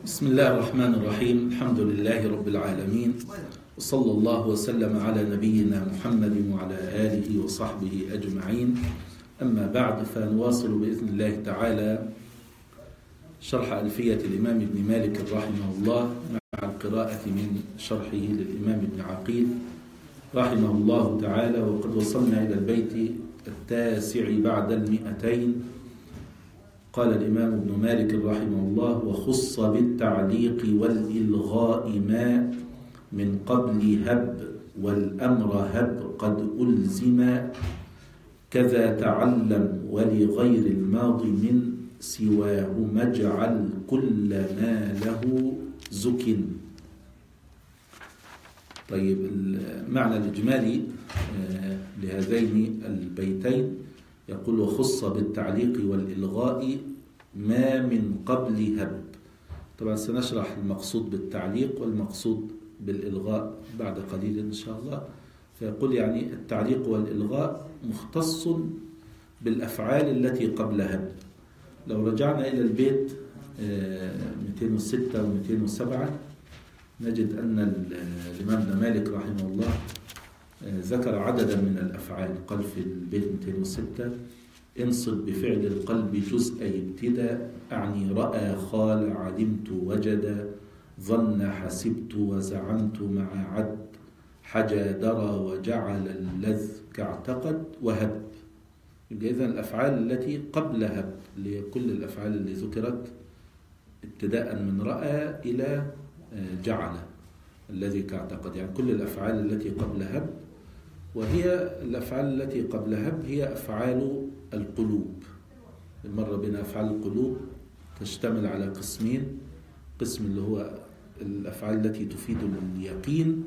بسم الله الرحمن الرحيم. الحمد لله رب العالمين، وصلى الله وسلم على نبينا محمد وعلى آله وصحبه أجمعين. أما بعد، فنواصل بإذن الله تعالى شرح ألفية الإمام ابن مالك رحمه الله مع القراءة من شرحه للإمام ابن عقيل رحمه الله تعالى. وقد وصلنا إلى البيت 9 بعد 200. قال الإمام ابن مالك رحمه الله: وخص بالتعليق والإلغاء ما من قبل هب، والأمر هب قد ألزم، كذا تعلم ولغير الماضي من سواه مجعل كل ما له زك. طيب، المعنى الإجمالي لهذين البيتين يقول: وخص بالتعليق والإلغاء ما من قبل هب. طبعا سنشرح المقصود بالتعليق والمقصود بالإلغاء بعد قليل إن شاء الله. فيقول يعني التعليق والإلغاء مختص بالأفعال التي قبل هب. لو رجعنا إلى البيت 206 و 207 نجد أن الإمام ابن مالك رحمه الله ذكر عددا من الأفعال. قال في البيت 206: انصب بفعل القلب جزء ابتداء، أعني رأى خال علمت وجد، ظن حسبت وزعمت مع عد، حجى درى وجعل اللذ كاعتقد وهب. إذن الأفعال التي قبل هب لكل الأفعال اللي ذكرت ابتداء من رأى إلى جعل الذي كاعتقد، يعني كل الأفعال التي قبل هب. وهي الأفعال التي قبل هب هي أفعال القلوب. مر بنا أفعال القلوب تشتمل على قسمين: قسم اللي هو الأفعال التي تفيد اليقين،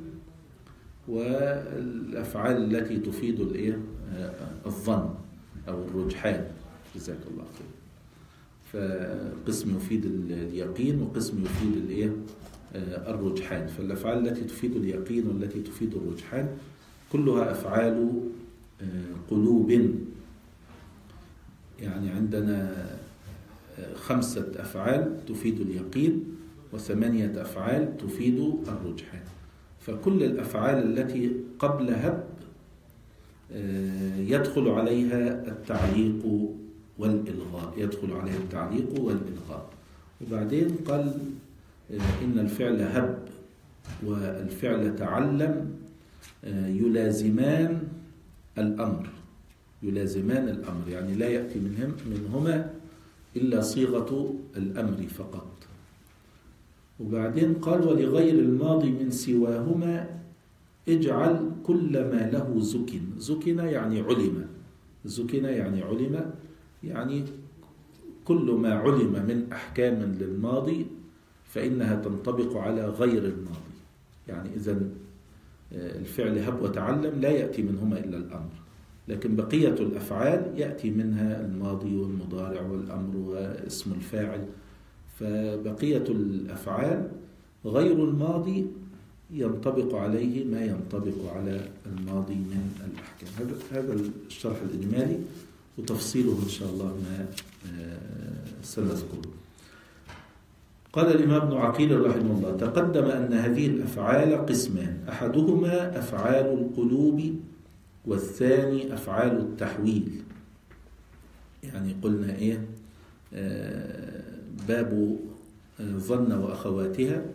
والأفعال التي تفيد الظن أو الرجحان. جزاك الله خير. فقسم يفيد اليقين وقسم يفيد الرجحان. فالأفعال التي تفيد اليقين والتي تفيد الرجحان كلها أفعال قلوب. يعني عندنا 5 أفعال تفيد اليقين و8 أفعال تفيد الرجحان. فكل الأفعال التي قبل هب يدخل عليها التعليق والإلغاء. وبعدين قال إن الفعل هب والفعل تعلم يلازمان الأمر، يعني لا يأتي منهما إلا صيغة الأمر فقط. وبعدين قال: ولغير الماضي من سواهما اجعل كل ما له زكن يعني علم. يعني كل ما علم من أحكام للماضي فإنها تنطبق على غير الماضي. يعني إذن الفعل هب وتعلم لا يأتي منهما إلا الأمر، لكن بقية الأفعال يأتي منها الماضي والمضارع والأمر واسم الفاعل. فبقية الأفعال غير الماضي ينطبق عليه ما ينطبق على الماضي من الأحكام. هذا الشرح الإجمالي، وتفصيله إن شاء الله ما سنذكره. قال الإمام ابن عقيل رحمه الله: تقدم أن هذه الأفعال قسمان: أحدهما أفعال القلوب، والثاني أفعال التحويل. يعني قلنا باب ظن وأخواتها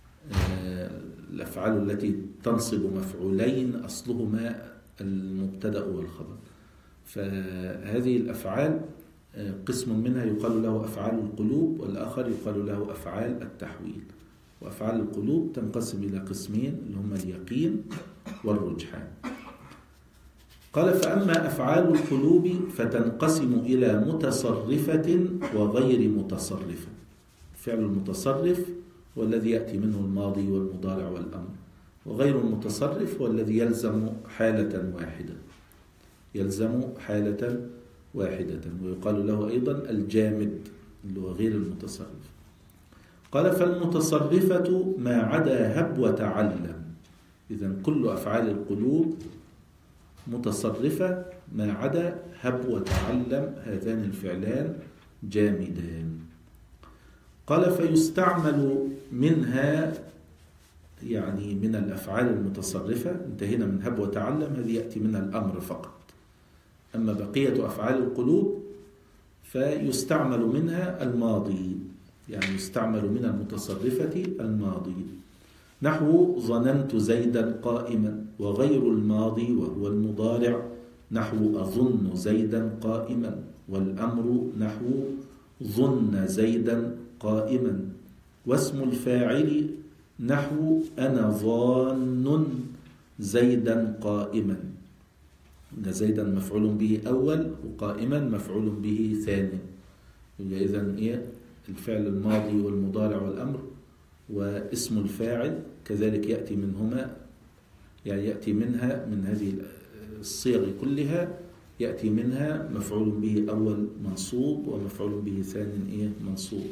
الأفعال التي تنصب مفعولين أصلهما المبتدأ والخبر. فهذه الأفعال قسم منها يقال له أفعال القلوب، والآخر يقال له أفعال التحويل. وأفعال القلوب تنقسم إلى قسمين اللي هما اليقين والرجحان. قال: فأما أفعال القلوب فتنقسم إلى متصرفة وغير متصرفة. فعل المتصرف والذي يأتي منه الماضي والمضارع والأمر، وغير المتصرف والذي يلزم حالة واحدة، ويقال له أيضا الجامد اللي هو غير المتصرف. قال: فالمتصرفة ما عدا هب وتعلم. إذن كل أفعال القلوب متصرفة ما عدا هب وتعلم، هذان الفعلان جامدان. قال فيستعمل منها، يعني من الأفعال المتصرفة، انتهينا من هب وتعلم، هذه يأتي منها الأمر فقط. أما بقية أفعال القلوب فيستعمل منها الماضي، يعني يستعمل من المتصرفة الماضي، نحو ظننت زيدا قائما. وغير الماضي وهو المضارع نحو أظن زيدا قائما، والأمر نحو ظن زيدا قائما. واسم الفاعل نحو أنا ظان زيدا قائما. إن زيدا مفعول به أول، وقائما مفعول به ثاني. إذن إيه؟ الفعل الماضي والمضارع والأمر واسم الفاعل كذلك يأتي منهما، يعني يأتي منها من هذه الصيغ كلها، يأتي منها مفعول به أول منصوب ومفعول به ثاني إيه؟ منصوب.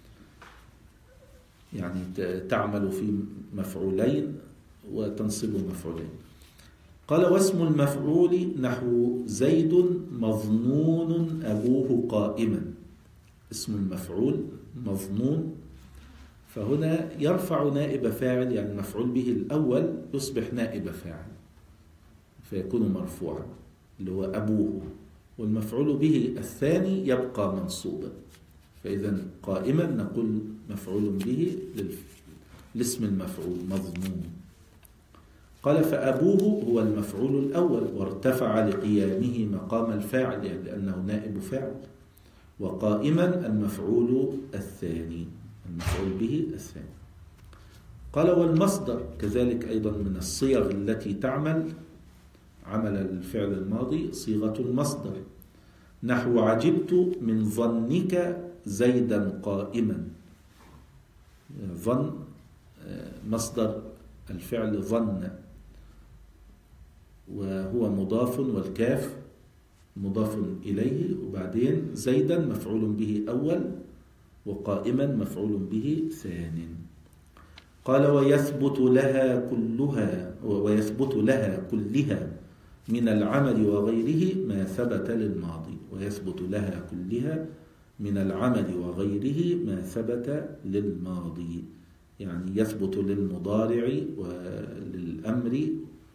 يعني تعمل في مفعولين وتنصب مفعولين. قال واسم المفعول نحو زيد مظنون أبوه قائما. اسم المفعول مظنون، فهنا يرفع نائب فاعل، يعني المفعول به الأول يصبح نائب فاعل فيكون مرفوعا اللي هو أبوه، والمفعول به الثاني يبقى منصوبا. فإذا قائما نقول مفعول به لاسم المفعول مظنون. قال فأبوه هو المفعول الأول، وارتفع لقيامه مقام الفاعل، يعني لأنه نائب فاعل. وقائما المفعول الثاني، المفعول به الثاني. قال والمصدر كذلك أيضا من الصيغ التي تعمل عمل الفعل الماضي صيغة المصدر، نحو عجبت من ظنك زيدا قائما. ظن مصدر الفعل ظن، وهو مضاف والكاف مضاف إليه، وبعدين زيدا مفعول به أول، وقائما مفعول به ثان. قال ويثبت لها كلها من العمل وغيره ما ثبت للماضي. ويثبت لها كلها من العمل وغيره ما ثبت للماضي، يعني يثبت للمضارع وللأمر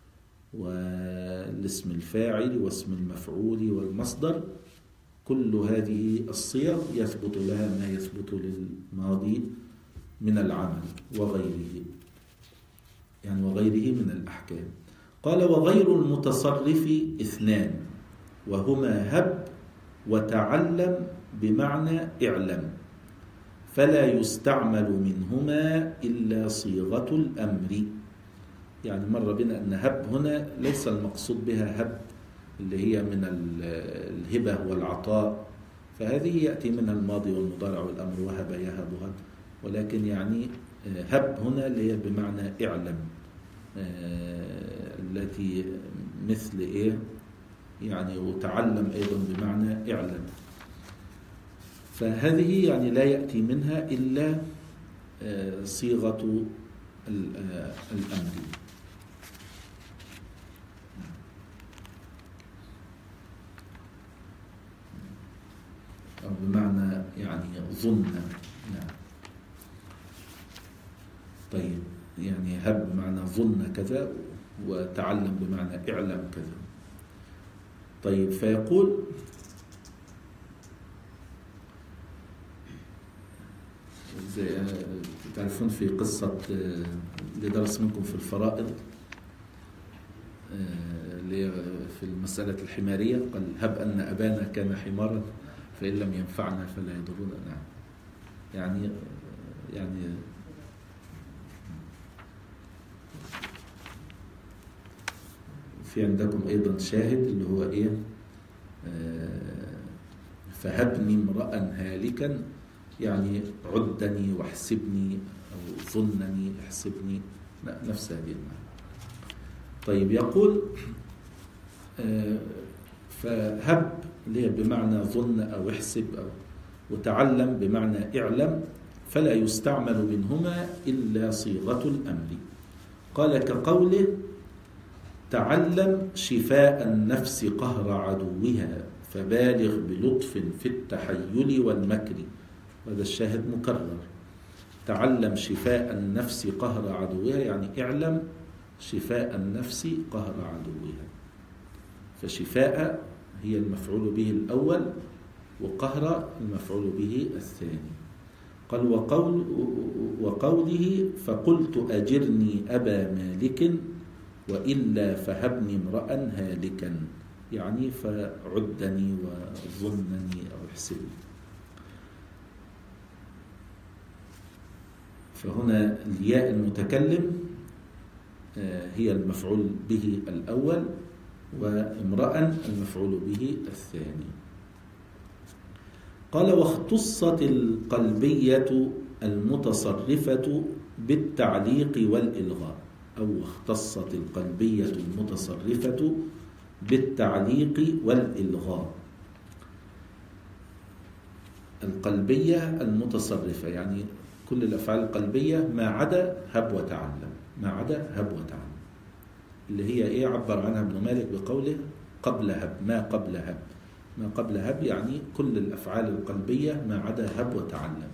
والاسم الفاعل واسم المفعول والمصدر، كل هذه الصيغ يثبت لها ما يثبت للماضي من العمل وغيره، يعني وغيره من الأحكام. قال وغير المتصرف اثنان، وهما هب وتعلم بمعنى اعلم، فلا يستعمل منهما إلا صيغة الأمر. يعني مر بنا أن هب هنا ليس المقصود بها هب اللي هي من الهبة والعطاء، فهذه يأتي منها الماضي والمضارع والأمر، وهب يهب هب، ولكن يعني هب هنا اللي هي بمعنى اعلم، التي مثل إيه يعني، وتعلم أيضا بمعنى اعلم. فهذه يعني لا يأتي منها إلا صيغة الأمر. أو بمعنى يعني ظن. نعم. طيب يعني هب بمعنى ظن كذا، وتعلم بمعنى اعلم كذا. طيب فيقول زي تعرفون في قصة اللي درس منكم في الفرائض اللي في المسألة الحمارية، قال هب أن أبانا كان حمارا فإن لم ينفعنا فلا يضرنا. نعم. يعني في عندكم أيضا شاهد اللي هو إيه فهبني امرأ هالكا، يعني عدني واحسبني، أو ظنني احسبني، نفس هذه المعنى. طيب يقول فهب اللي هي بمعنى ظن أو احسب، وتعلم بمعنى اعلم، فلا يستعمل منهما إلا صيغة الأمر. قال كقوله تعلم شفاء النفس قهر عدوها فبالغ بلطف في التحيل والمكر. هذا الشاهد مكرر. تعلم شفاء النفس قهر عدوها، يعني اعلم شفاء النفس قهر عدوها. فشفاء هي المفعول به الأول، وقهر المفعول به الثاني. قال وقوله فقلت أجرني أبا مالك وإلا فهبني امرأ هالكا، يعني فعدني وظنني أو احسبني. فهنا الياء المتكلم هي المفعول به الأول، وامرأ المفعول به الثاني. قال واختصت القلبية المتصرفة بالتعليق والإلغاء، أو اختصت القلبية المتصرفة بالتعليق والإلغاء. القلبية المتصرفة يعني كل الأفعال القلبية ما عدا هب وتعلم، ما عدا هب وتعلم، اللي هي إيه عبر عنها ابن مالك بقوله قبل هب، ما قبل هب. ما قبل هب يعني كل الأفعال القلبية ما عدا هب وتعلم.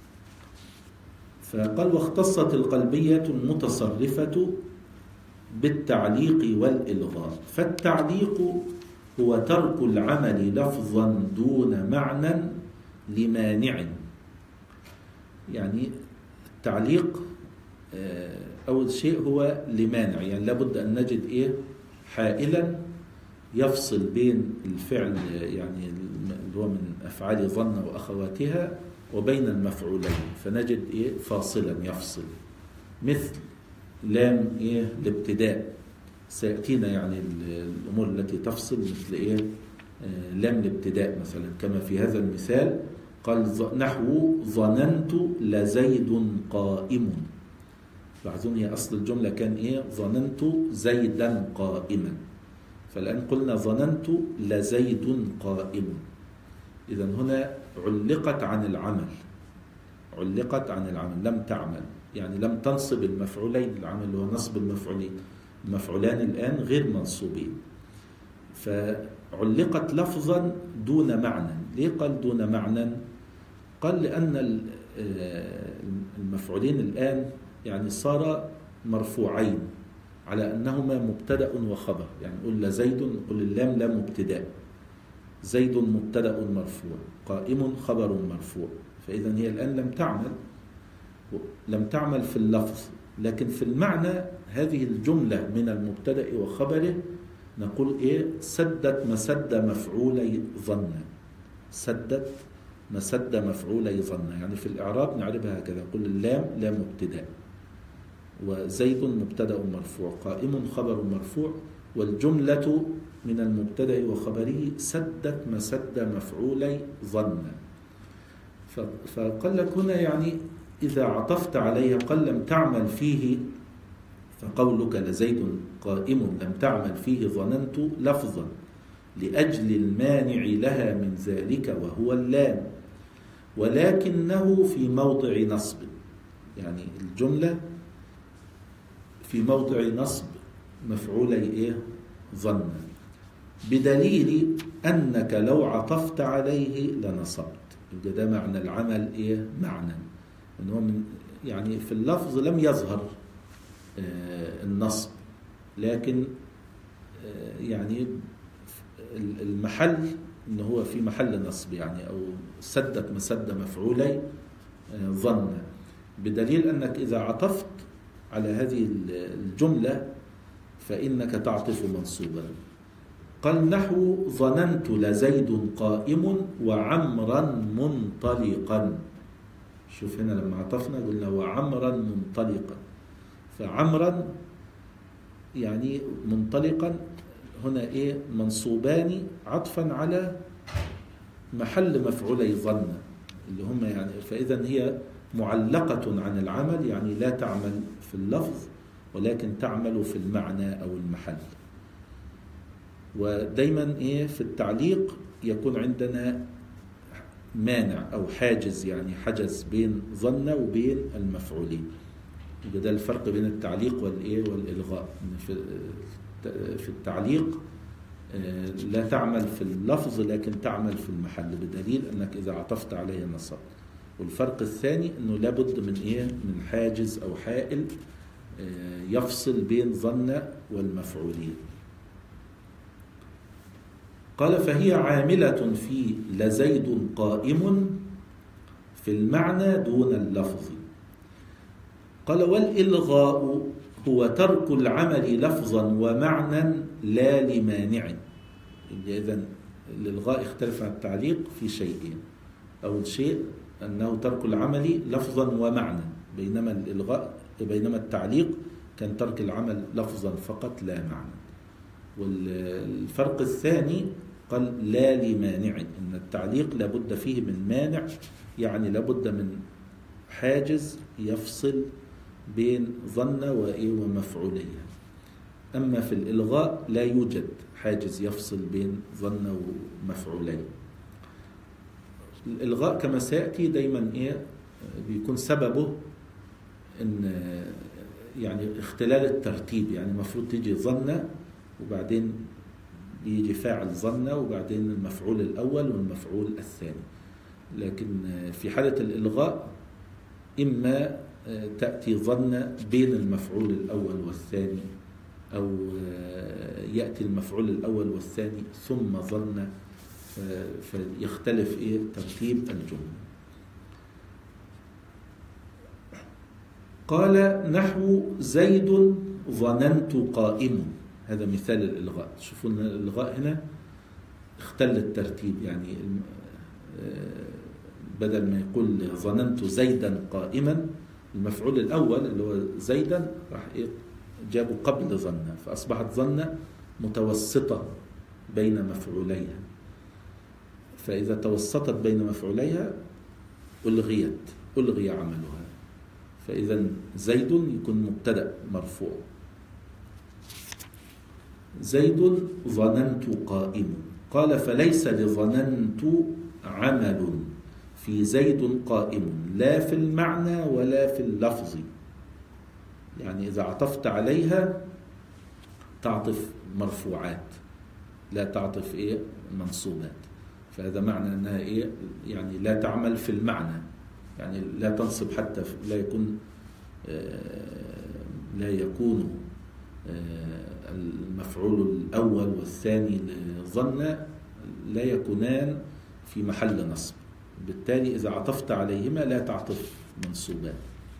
فقال واختصت القلبية المتصرفة بالتعليق والإلغاء. فالتعليق هو ترك العمل لفظا دون معنى لمانع. يعني التعليق أول شيء هو لمانع، يعني لابد أن نجد إيه حائلا يفصل بين الفعل يعني اللي هو من أفعال ظن وأخواتها وبين المفعولين، فنجد إيه فاصلا يفصل، مثل لام إيه الابتداء. سيأتينا يعني الأمور التي تفصل مثل إيه لام الابتداء مثلا، كما في هذا المثال قال نحو ظننت لزيد قائم. لاحظون هي أصل الجملة كان إيه ظننت زيدا قائما، فالآن قلنا ظننت لزيد قائم. إذن هنا علقت عن العمل، علقت عن العمل، لم تعمل، يعني لم تنصب المفعولين. العمل هو نصب المفعولين، المفعولان الآن غير منصوبين، فعلقت لفظا دون معنى. ليه قال دون معنى؟ قال لأن المفعولين الآن يعني صار مرفوعين على أنهما مبتدأ وخبر. يعني نقول لزيد، نقول اللام لام مبتدأ، زيد مبتدأ مرفوع، قائم خبر مرفوع. فإذا هي الآن لم تعمل في اللفظ، لكن في المعنى هذه الجملة من المبتدأ وخبره نقول إيه سدت مسد مفعولي ظن، سدت مسد مفعولي ظن. يعني في الإعراب نعربها هكذا، نقول اللام لام مبتدأ، وزيد مبتدأ مرفوع، قائم خبر مرفوع، والجملة من المبتدأ وخبره سدت مسد مفعولي ظن. فقال لك هنا يعني إذا عطفت عليها قال لم تعمل فيه، فقولك لزيد قائم لم تعمل فيه ظننت لفظا لأجل المانع لها من ذلك وهو اللام، ولكنه في موضع نصب. يعني الجملة في موضع نصب مفعولي إيه ظن، بدليل أنك لو عطفت عليه لنصبت. يبقى ده معنى العمل إيه معنى إنه من يعني في اللفظ لم يظهر النصب، لكن يعني المحل إنه هو في محل نصب، يعني أو سدت مسد مفعولي ظن، بدليل أنك إذا عطفت على هذه الجملة فإنك تعطف منصوبا. قال نحو ظننت لزيد قائم وعمرا منطلقا. شوف هنا لما عطفنا قلنا وعمرا منطلقا، فعمرا يعني منطلقا هنا إيه منصوبان عطفا على محل مفعولي ظن اللي هم يعني، فإذا هي معلقة عن العمل، يعني لا تعمل في اللفظ ولكن تعمل في المعنى أو المحل. ودايما إيه في التعليق يكون عندنا مانع أو حاجز، يعني حجز بين ظن وبين المفعولين. ده الفرق بين التعليق والإيه والإلغاء. في التعليق لا تعمل في اللفظ لكن تعمل في المحل، بدليل أنك إذا عطفت عليه نصب. والفرق الثاني أنه لابد من إيه؟ من حاجز أو حائل يفصل بين ظن والمفعولين. قال فهي عاملة في لزيد قائم في المعنى دون اللفظ. قال والإلغاء هو ترك العمل لفظا ومعنى لا لمانع. إذن الإلغاء اختلف عن التعليق في شيئين. أول شيء أنه ترك العمل لفظا ومعنى، بينما التعليق كان ترك العمل لفظا فقط لا معنى. والفرق الثاني قال لا لمانع، إن التعليق لابد فيه من مانع، يعني لابد من حاجز يفصل بين ظن ومفعوليها. أما في الإلغاء لا يوجد حاجز يفصل بين ظن ومفعولين. الإلغاء كما سيأتي دايما بيكون سببه إن يعني اختلال الترتيب، يعني المفروض تيجي ظن وبعدين بيجي فاعل ظن وبعدين المفعول الأول والمفعول الثاني. لكن في حالة الإلغاء إما تأتي ظن بين المفعول الأول والثاني، أو يأتي المفعول الأول والثاني ثم ظن، فيختلف ترتيب الجملة. قال نحو زيد ظننت قائم، هذا مثال الإلغاء. شوفوا أن الإلغاء هنا اختل الترتيب، يعني بدل ما يقول ظننت زيدا قائما، المفعول الأول اللي هو زيدا راح جابوا قبل ظن، فأصبحت ظن متوسطة بين مفعوليها، فإذا توسطت بين مفعوليها ألغي عملها، فإذا زيد يكون مبتدأ مرفوع. زيد ظننت قائم. قال فليس لظننت عمل في زيد قائم لا في المعنى ولا في اللفظ، يعني إذا عطفت عليها تعطف مرفوعات لا تعطف منصوبات، فهذا معنى أنها يعني لا تعمل في المعنى، يعني لا تنصب حتى لا يكون المفعول الأول والثاني لظن لا يكونان في محل نصب، بالتالي إذا عطفت عليهما لا تعطف منصوبات.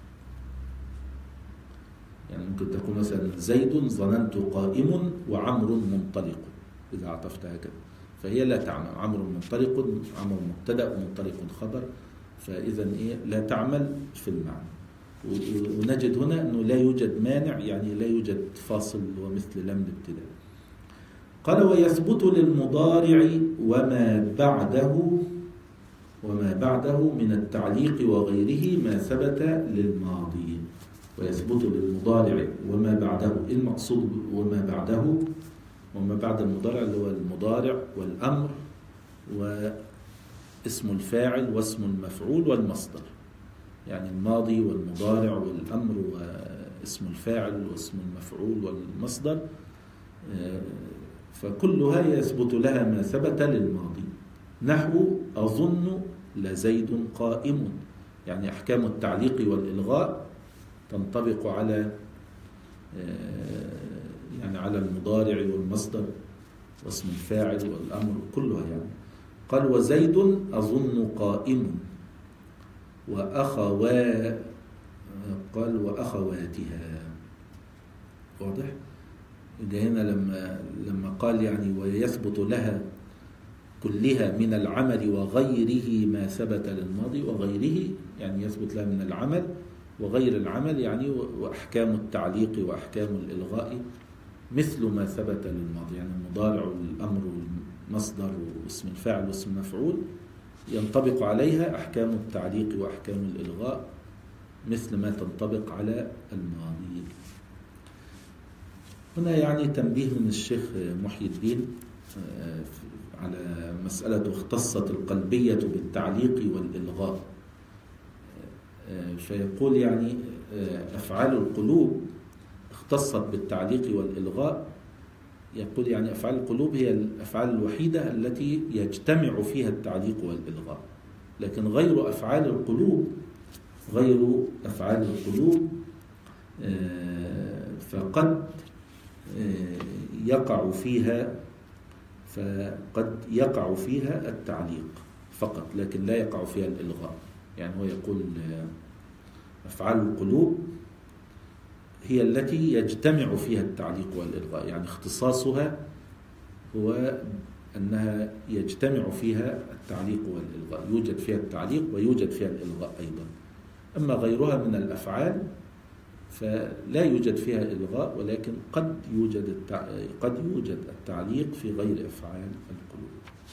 يعني ممكن تكون مثلا زيد ظننت قائم وعمر منطلق، إذا عطفت هكذا فهي لا تعمل. عمر منطلق، عمر مبتدأ ومنطلق خبر، فإذا لا تعمل في المعنى. ونجد هنا أنه لا يوجد مانع، يعني لا يوجد فاصل ومثل لم الابتداء. قال ويثبت للمضارع وما بعده من التعليق وغيره ما ثبت للماضي. ويثبت للمضارع وما بعده. المقصود وما بعده؟ وما بعد المضارع اللي هو المضارع والأمر واسم الفاعل واسم المفعول والمصدر، يعني الماضي والمضارع والأمر واسم الفاعل واسم المفعول والمصدر، فكلها يثبت لها ما ثبت للماضي. نحو أظن لزيد قائم، يعني أحكام التعليق والإلغاء تنطبق على على المضارع والمصدر واسم الفاعل والأمر كلها يعني. قال وزيد أظن قائم قال وأخواتها. واضح؟ هنا لما قال يعني ويثبت لها كلها من العمل وغيره ما ثبت للماضي، وغيره يعني يثبت لها من العمل وغير العمل، يعني وأحكام التعليق وأحكام الإلغاء مثل ما ثبت للماضي، يعني المضارع والأمر والمصدر واسم الفاعل واسم المفعول ينطبق عليها أحكام التعليق وأحكام الإلغاء مثل ما تنطبق على الماضي. هنا يعني تنبيه من الشيخ محي الدين على مسألة اختصت القلبية بالتعليق والإلغاء، فيقول يعني أفعال القلوب اختصت بالتعليق والإلغاء. يقول يعني أفعال القلوب هي الأفعال الوحيدة التي يجتمع فيها التعليق والإلغاء، لكن غير أفعال القلوب، غير أفعال القلوب فقد يقع فيها التعليق فقط، لكن لا يقع فيها الإلغاء. يعني هو يقول أفعال القلوب هي التي يجتمع فيها التعليق والإلغاء، يعني اختصاصها هو أنها يجتمع فيها التعليق والإلغاء، يوجد فيها التعليق ويوجد فيها الإلغاء أيضا. أما غيرها من الأفعال فلا يوجد فيها إلغاء، ولكن قد يوجد التعليق في غير أفعال القلوب.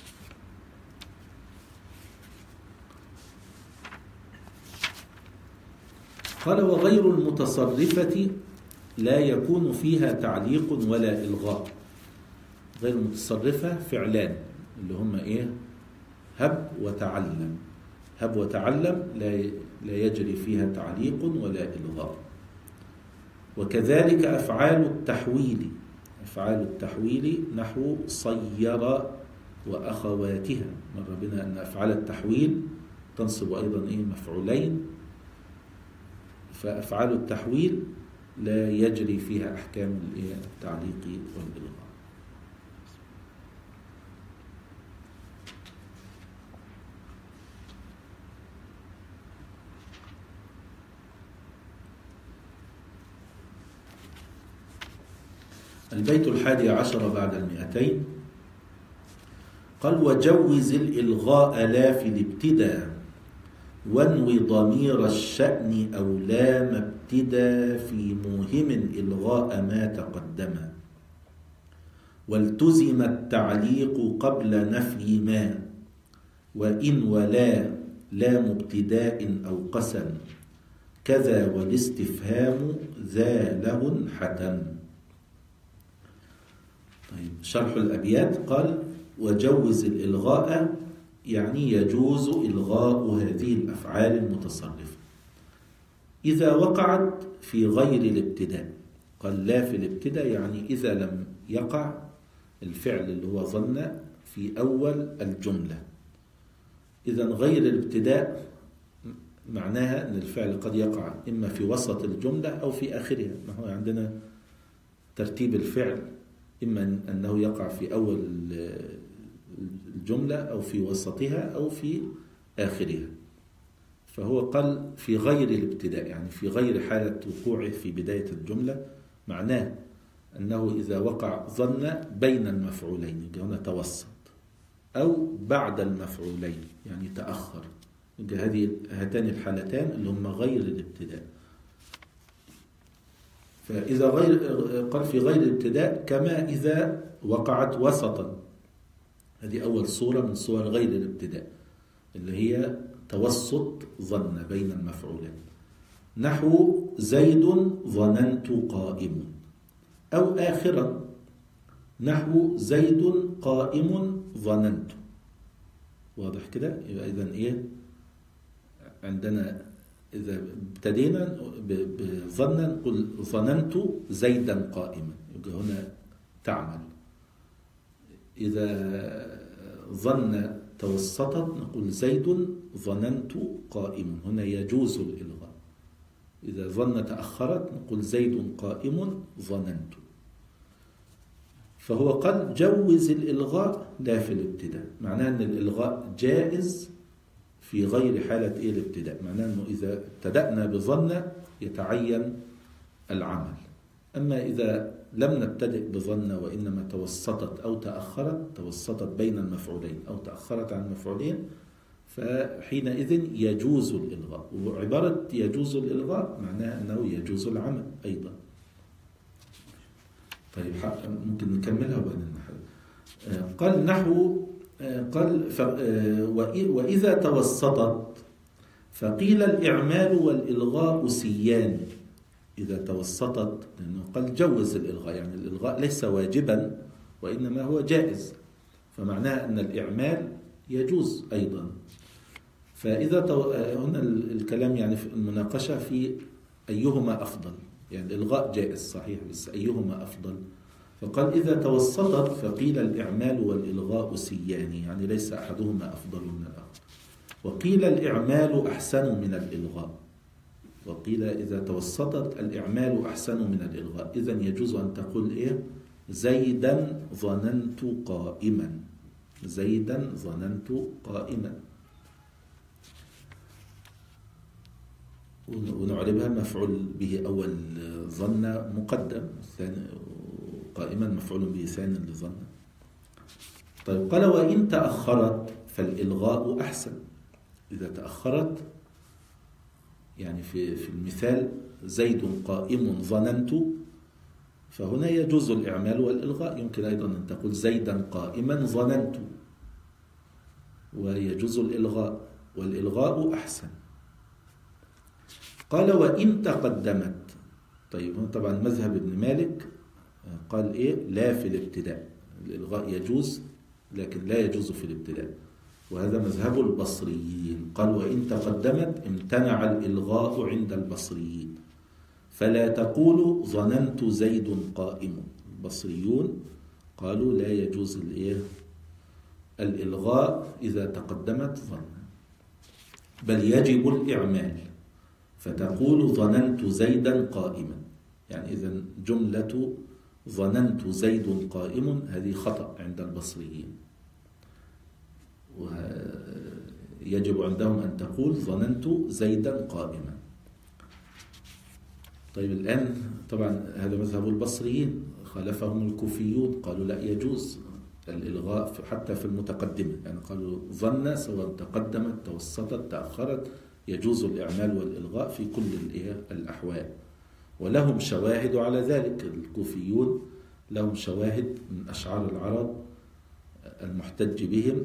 قال وغير المتصرفة لا يكون فيها تعليق ولا إلغاء. غير المتصرفة فعلان اللي هم إيه؟ هب وتعلم. هب وتعلم لا يجري فيها تعليق ولا إلغاء. وكذلك أفعال التحويل. أفعال التحويل نحو صير وأخواتها. مر بنا أن أفعال التحويل تنصب أيضا إيه؟ مفعولين. فأفعال التحويل لا يجري فيها أحكام التعليق والإلغاء. البيت 11 بعد 200. قال وجوز الإلغاء لا في الابتداء، وانوي ضمير الشأن أو لام ابتداء في موهم الإلغاء ما تقدم، والتزم التعليق قبل نفي ما، وإن ولا لام ابتداء أو قسم، كذا والاستفهام ذا له حتم. طيب شرح الأبيات. قال وجوز الإلغاء يعني يجوز إلغاء هذه الأفعال المتصرفة إذا وقعت في غير الابتداء. قال لا في الابتداء يعني إذا لم يقع الفعل اللي هو ظن في أول الجملة. إذن غير الابتداء معناها أن الفعل قد يقع إما في وسط الجملة أو في آخرها. ما هو عندنا ترتيب الفعل إما أنه يقع في أول الجملة أو في وسطها أو في آخرها. فهو قال في غير الابتداء يعني في غير حالة وقوعه في بداية الجملة، معناه أنه إذا وقع ظن بين المفعولين هنا توسط، أو بعد المفعولين يعني تأخر. هذه هاتان الحالتان اللي هم غير الابتداء. فإذا قال في غير الابتداء كما إذا وقعت وسطا. هذه أول صورة من صور غير الابتداء اللي هي توسط ظن بين المفعولين. نحو زيد ظننت قائم، أو آخرا نحو زيد قائم ظننت. واضح كده؟ يبقى إذن إيه عندنا إذا ابتدينا بظنا نقول ظننت زيدا قائما، يبقى هنا تعمل. إذا ظن توسطت نقول زيد ظننت قائم، هنا يجوز الإلغاء. إذا ظن تأخرت نقول زيد قائم ظننت. فهو قال جوز الإلغاء لا في الابتداء، معناه أن الإلغاء جائز في غير حالة الابتداء. معناه أنه إذا ابتدأنا بظن يتعين العمل. أما إذا لم نبتدئ بظن وإنما توسطت أو تأخرت، توسطت بين المفعولين أو تأخرت عن المفعولين، فحينئذ يجوز الإلغاء. وعبارة يجوز الإلغاء معناها أنه يجوز العمل أيضا. طيب ممكن نكملها وبعدين قال نحو قال وإذا توسطت فقيل الإعمال والإلغاء سيان. إذا توسطت لأنه قال جوز الإلغاء، يعني الإلغاء ليس واجبا وإنما هو جائز، فمعناه أن الإعمال يجوز أيضا. فإذا هنا الكلام يعني في المناقشة في أيهما أفضل، يعني الإلغاء جائز صحيح بس أيهما أفضل. فقال إذا توسطت فقيل الإعمال والإلغاء سيان، يعني ليس أحدهما أفضل من الآخر. وقيل الإعمال أحسن من الإلغاء، وقيل إذا توسطت الإعمال أحسن من الإلغاء. إذن يجوز أن تقول إيه؟ زيدا ظننت قائما، زيدا ظننت قائما، ونعربها مفعول به أول ظن مقدم، ثاني قائما مفعول به ثاني لظن. طيب قال وإن تأخرت فالإلغاء أحسن. إذا تأخرت يعني في المثال زيد قائم ظننت، فهنا يجوز الإعمال والإلغاء. يمكن أيضا أن تقول زيدا قائما ظننت، ويجوز الإلغاء، والإلغاء أحسن. قال وإن تقدمت. طيب هنا طبعا مذهب ابن مالك قال إيه؟ لا في الابتداء، الإلغاء يجوز لكن لا يجوز في الابتداء، وهذا مذهب البصريين. قال وإن تقدمت امتنع الإلغاء عند البصريين، فلا تقول ظننت زيد قائم. البصريون قالوا لا يجوز الإلغاء إذا تقدمت ظن، بل يجب الإعمال، فتقول ظننت زيدا قائما. يعني إذا جملة ظننت زيد قائم هذه خطأ عند البصريين، ويجب عندهم أن تقول ظننت زيدا قائما. طيب الآن طبعا هذا مذهب البصريين، خالفهم الكوفيون قالوا لا يجوز الإلغاء حتى في المتقدمة، يعني قالوا ظن سواء تقدمت توسطت تأخرت يجوز الإعمال والإلغاء في كل الأحوال، ولهم شواهد على ذلك. الكوفيون لهم شواهد من أشعار العرب المحتج بهم،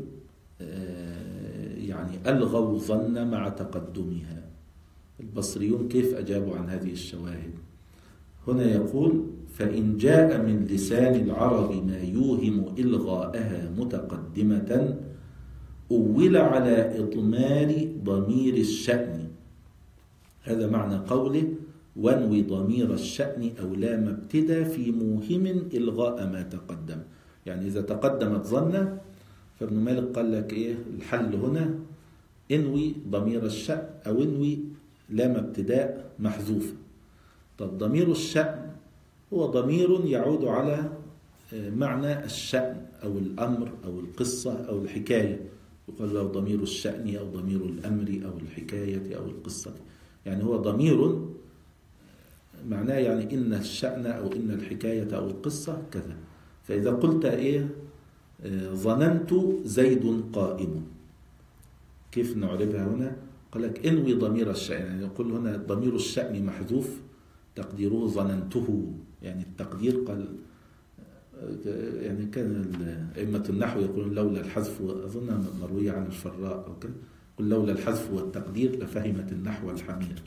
يعني ألغوا ظن مع تقدمها. البصريون كيف أجابوا عن هذه الشواهد؟ هنا يقول فإن جاء من لسان العرب ما يوهم إلغاءها متقدمة أول على إضمار ضمير الشأن. هذا معنى قوله وانوي ضمير الشأن أو لام ابتدى في موهم إلغاء ما تقدم. يعني إذا تقدمت ظن فابن مالك قال لك إيه الحل هنا؟ انوي ضمير الشأن أو انوي لام ابتداء محذوفة. طب ضمير الشأن هو ضمير يعود على معنى الشأن أو الأمر أو القصة أو الحكاية، يقال له ضمير الشأن أو ضمير الأمر أو الحكاية أو القصة. يعني هو ضمير معناه يعني إن الشأن أو إن الحكاية أو القصة كذا. فإذا قلت إيه ظننت زيد قائم، كيف نعربها هنا؟ قال لك انوي ضمير الشأن، يعني يقول هنا ضمير الشأن محذوف تقديره ظننته. يعني التقدير قال يعني كان أئمة النحو يقولون لولا الحذف، أظن مروية عن الفراء أو كذا، قل لولا الحذف والتقدير لفهمت النحو الحمير.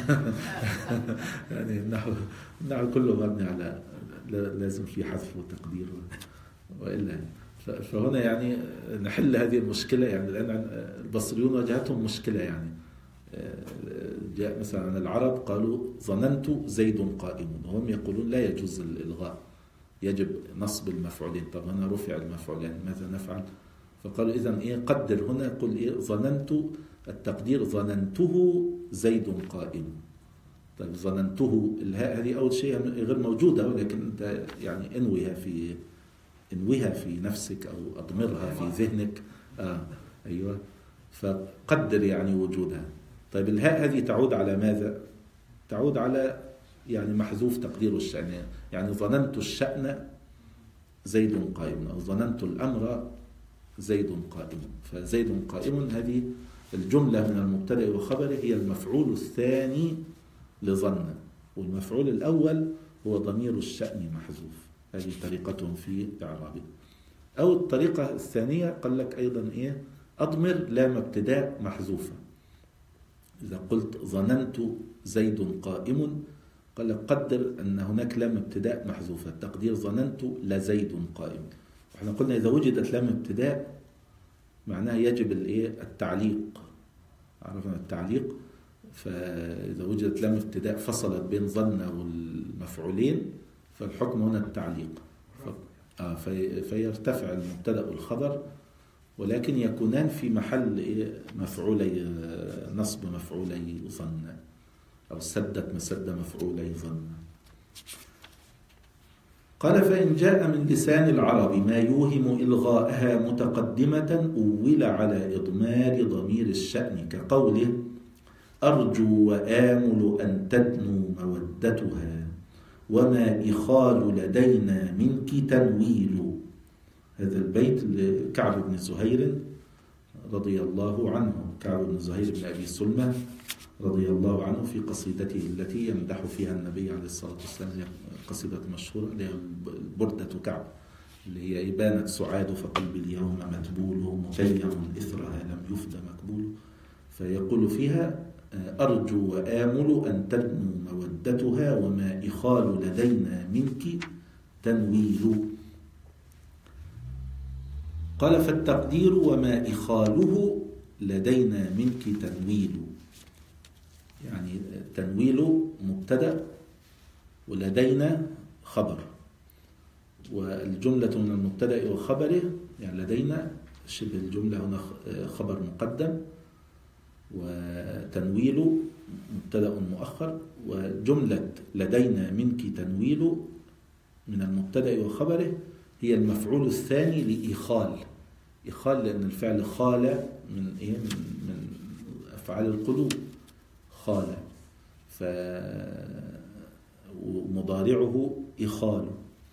يعني النحو كله مبني على لازم في حذف وتقدير وإلا. فهنا يعني نحل هذه المشكلة. يعني الآن البصريون واجهتهم مشكلة، يعني جاء مثلا عن العرب قالوا ظننت زيد قائم، وهم يقولون لا يجوز الإلغاء، يجب نصب المفعولين. طب هنا رفع المفعولين ماذا نفعل؟ فقالوا إذن إيه قدر هنا، قل إيه ظننت التقدير ظننته زيد قائم. طيب ظننته الهاء هذه أول شيء غير موجودة، ولكن أنت يعني انويها في نفسك أو أضمرها في ذهنك. أيوة، فقدر يعني وجودها. طيب الهاء هذه تعود على ماذا؟ تعود على يعني محذوف تقدير الشأن، يعني ظننت الشأن زيد قائم أو ظننت الأمر زيد قائم. فزيد قائم هذه الجملة من المبتدأ وخبره هي المفعول الثاني لظن، والمفعول الأول هو ضمير الشأن محذوف. هذه طريقتهم في إعرابه. أو الطريقة الثانية قال لك أيضا إيه أضمر لام ابتداء محذوفة. إذا قلت ظننت زيد قائم قال لك قدر أن هناك لام ابتداء محذوفة، تقدير ظننت لزيد قائم. وإحنا قلنا إذا وجدت لام ابتداء معناها يجب التعليق، عرفنا التعليق. فإذا وجدت لام ابتداء فصلت بين ظن والمفعولين فالحكم هنا التعليق. فيرتفع المبتدأ والخبر ولكن يكونان في محل مفعولي نصب مفعولي ظن، أو سدت مسد مفعولي ظن. قال فإن جاء من لسان العرب ما يوهم إلغاءها متقدمة أول على إضمار ضمير الشأن، كقوله أرجو وآمل أن تدنو مودتها وما إخال لدينا منك تنويل. هذا البيت لكعب بن زهير رضي الله عنه، كعب بن زهير بن أبي سلمة رضي الله عنه، في قصيدته التي يمدح فيها النبي عليه الصلاة والسلام، قصيدة مشهورة اللي هي بردة كعب، اللي هي بانت سعاد فقلبي اليوم متبول متيم إثرها لم يفد مقبول. فيقول فيها أرجو وآمل أن تدنو مودتها وما إخال لدينا منك تنويل. قال فالتقدير وما إخاله لدينا منك تنويل، يعني تنويل مبتدأ ولدينا خبر، والجملة من المبتدأ وخبره، يعني لدينا شبه الجملة هنا خبر مقدم، وتنويل مبتدأ مؤخر، وجملة لدينا منك تنويل من المبتدأ وخبره هي المفعول الثاني لإخال. إخال لأن الفعل خال من أفعال القلوب، خال، ومضارعه إخال.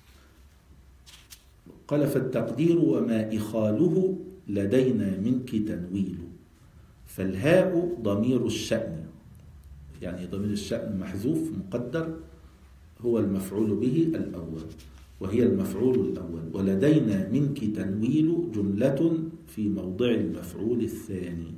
قال فالتقدير وما إخاله لدينا منك تنويل. فالهاء ضمير الشأن، يعني ضمير الشأن محذوف مقدر، هو المفعول به الأول، وهي المفعول الأول. ولدينا منك تنويل جملة في موضع المفعول الثاني.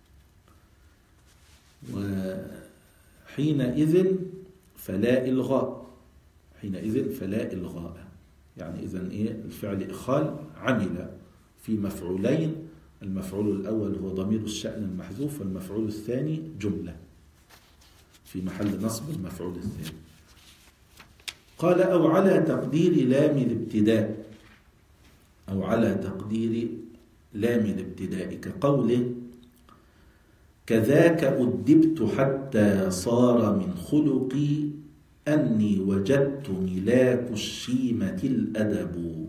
وحينئذ فلا إلغاء، حينئذ فلا إلغاء، يعني إذن الفعل إخال عمل في مفعولين، المفعول الأول هو ضمير الشأن المحذوف، والمفعول الثاني جملة في محل نصب المفعول الثاني. قال أو على تقدير لام الابتداء، أو على تقدير لام الابتداء، كقوله كذاك أدبت حتى صار من خلقي أني وجدت ملاك الشيمة الأدب.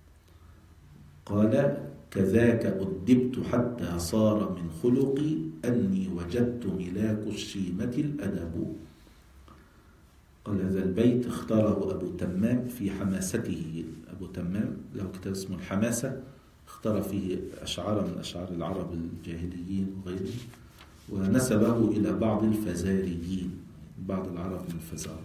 قال كذاك أدبت حتى صار من خلقي أني وجدت ملاك الشيمة الأدب. قال هذا البيت اختاره أبو تمام في حماسته. أبو تمام له كتاب اسمه الحماسة، اختار فيه أشعار من أشعار العرب الجاهليين وغيرهم، ونسبه إلى بعض الفزاريين، بعض العرب من الفزار،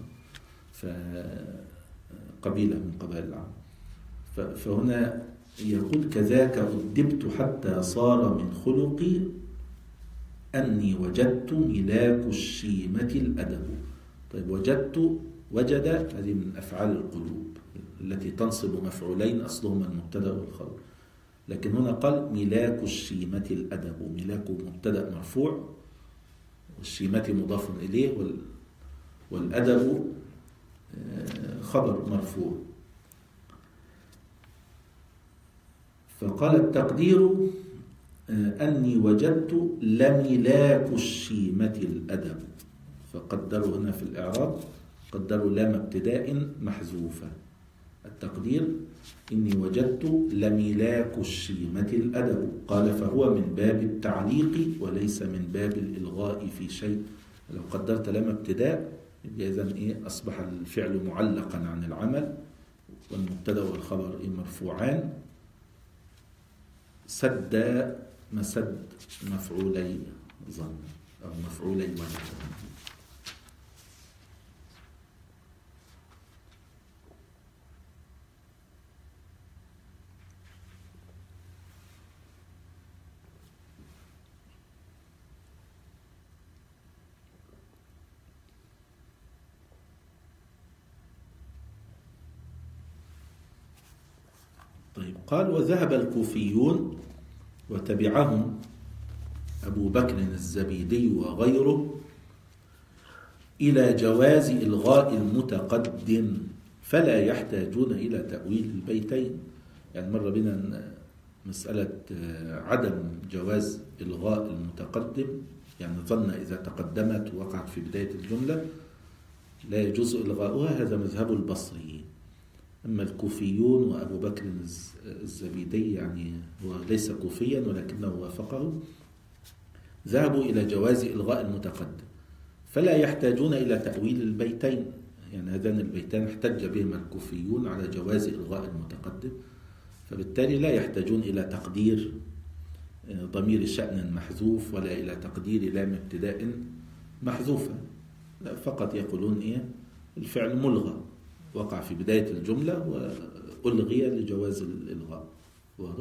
فقبيلة من قبائل العرب. فهنا يقول كذاك أدبت حتى صار من خلقي أني وجدت ملاك الشيمة الأدب. طيب وجدت، وجد هذه من أفعال القلوب التي تنصب مفعولين أصلهما المبتدأ والخبر، لكن هنا قال ملاك الشيمة الأدب. ملاك مبتدأ مرفوع، والشيمة مضاف إليه، والأدب خبر مرفوع. فقال التقدير أني وجدت لملاك الشيمة الأدب، فقدروا هنا في الإعراب، قدروا لام ابتداء محذوفة. التقدير إني وجدت لملاك الشيمة الأدب. قال فهو من باب التعليق وليس من باب الإلغاء في شيء. لو قدرت لام ابتداء إذن أصبح الفعل معلقا عن العمل، والمبتدأ والخبر مرفوعان، سد مسد مفعولي ظن أو مفعولي وجد. طيب قال وذهب الكوفيون وتبعهم أبو بكر الزبيدي وغيره إلى جواز إلغاء المتقدم، فلا يحتاجون إلى تأويل البيتين. يعني مر بنا مسألة عدم جواز إلغاء المتقدم، يعني ظن إذا تقدمت ووقعت في بداية الجملة لا يجوز إلغاؤها، هذا مذهب البصريين. أما الكوفيون وأبو بكر الزبيدي، يعني هو ليس كوفيا ولكنه وافقه، ذهبوا إلى جواز إلغاء المتقدم، فلا يحتاجون إلى تأويل البيتين. يعني هذان البيتان احتج بهما الكوفيون على جواز إلغاء المتقدم، فبالتالي لا يحتاجون إلى تقدير ضمير شأن محذوف ولا إلى تقدير لام ابتداء محذوفة، لا، فقط يقولون الفعل ملغى وقع في بداية الجملة وألغي لجواز الإلغاء. واضح؟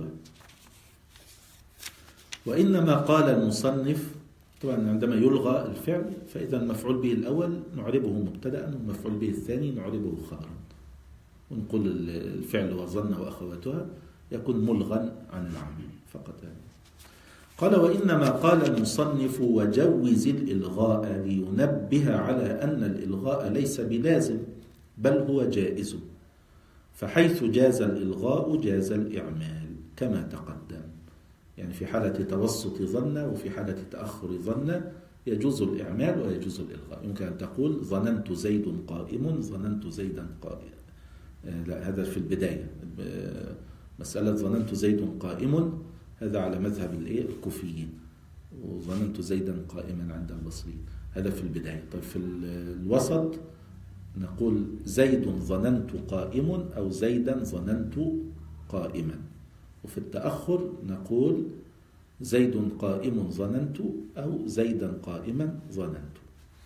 وإنما قال المصنف، طبعا عندما يلغى الفعل فإذا المفعول به الأول نعربه مبتدأ والمفعول به الثاني نعربه خبرا، ونقول الفعل وظن وأخواتها يكون ملغا عن العامل فقط. قال وإنما قال المصنف وجوز الإلغاء لينبه على أن الإلغاء ليس بلازم بل هو جائز، فحيث جاز الإلغاء جاز الإعمال كما تقدم. يعني في حالة توسط ظن وفي حالة تأخر ظن يجوز الإعمال ويجوز الإلغاء. يمكن أن تقول ظننت زيد قائم، ظننت زيدا قائم، لا، هذا في البداية. مسألة ظننت زيد قائم هذا على مذهب الكوفيين، وظننت زيدا قائما عند البصريين، هذا في البداية. طيب في الوسط نقول زيد ظننت قائم أو زيدا ظننت قائما، وفي التأخر نقول زيد قائم ظننت أو زيدا قائما ظننت.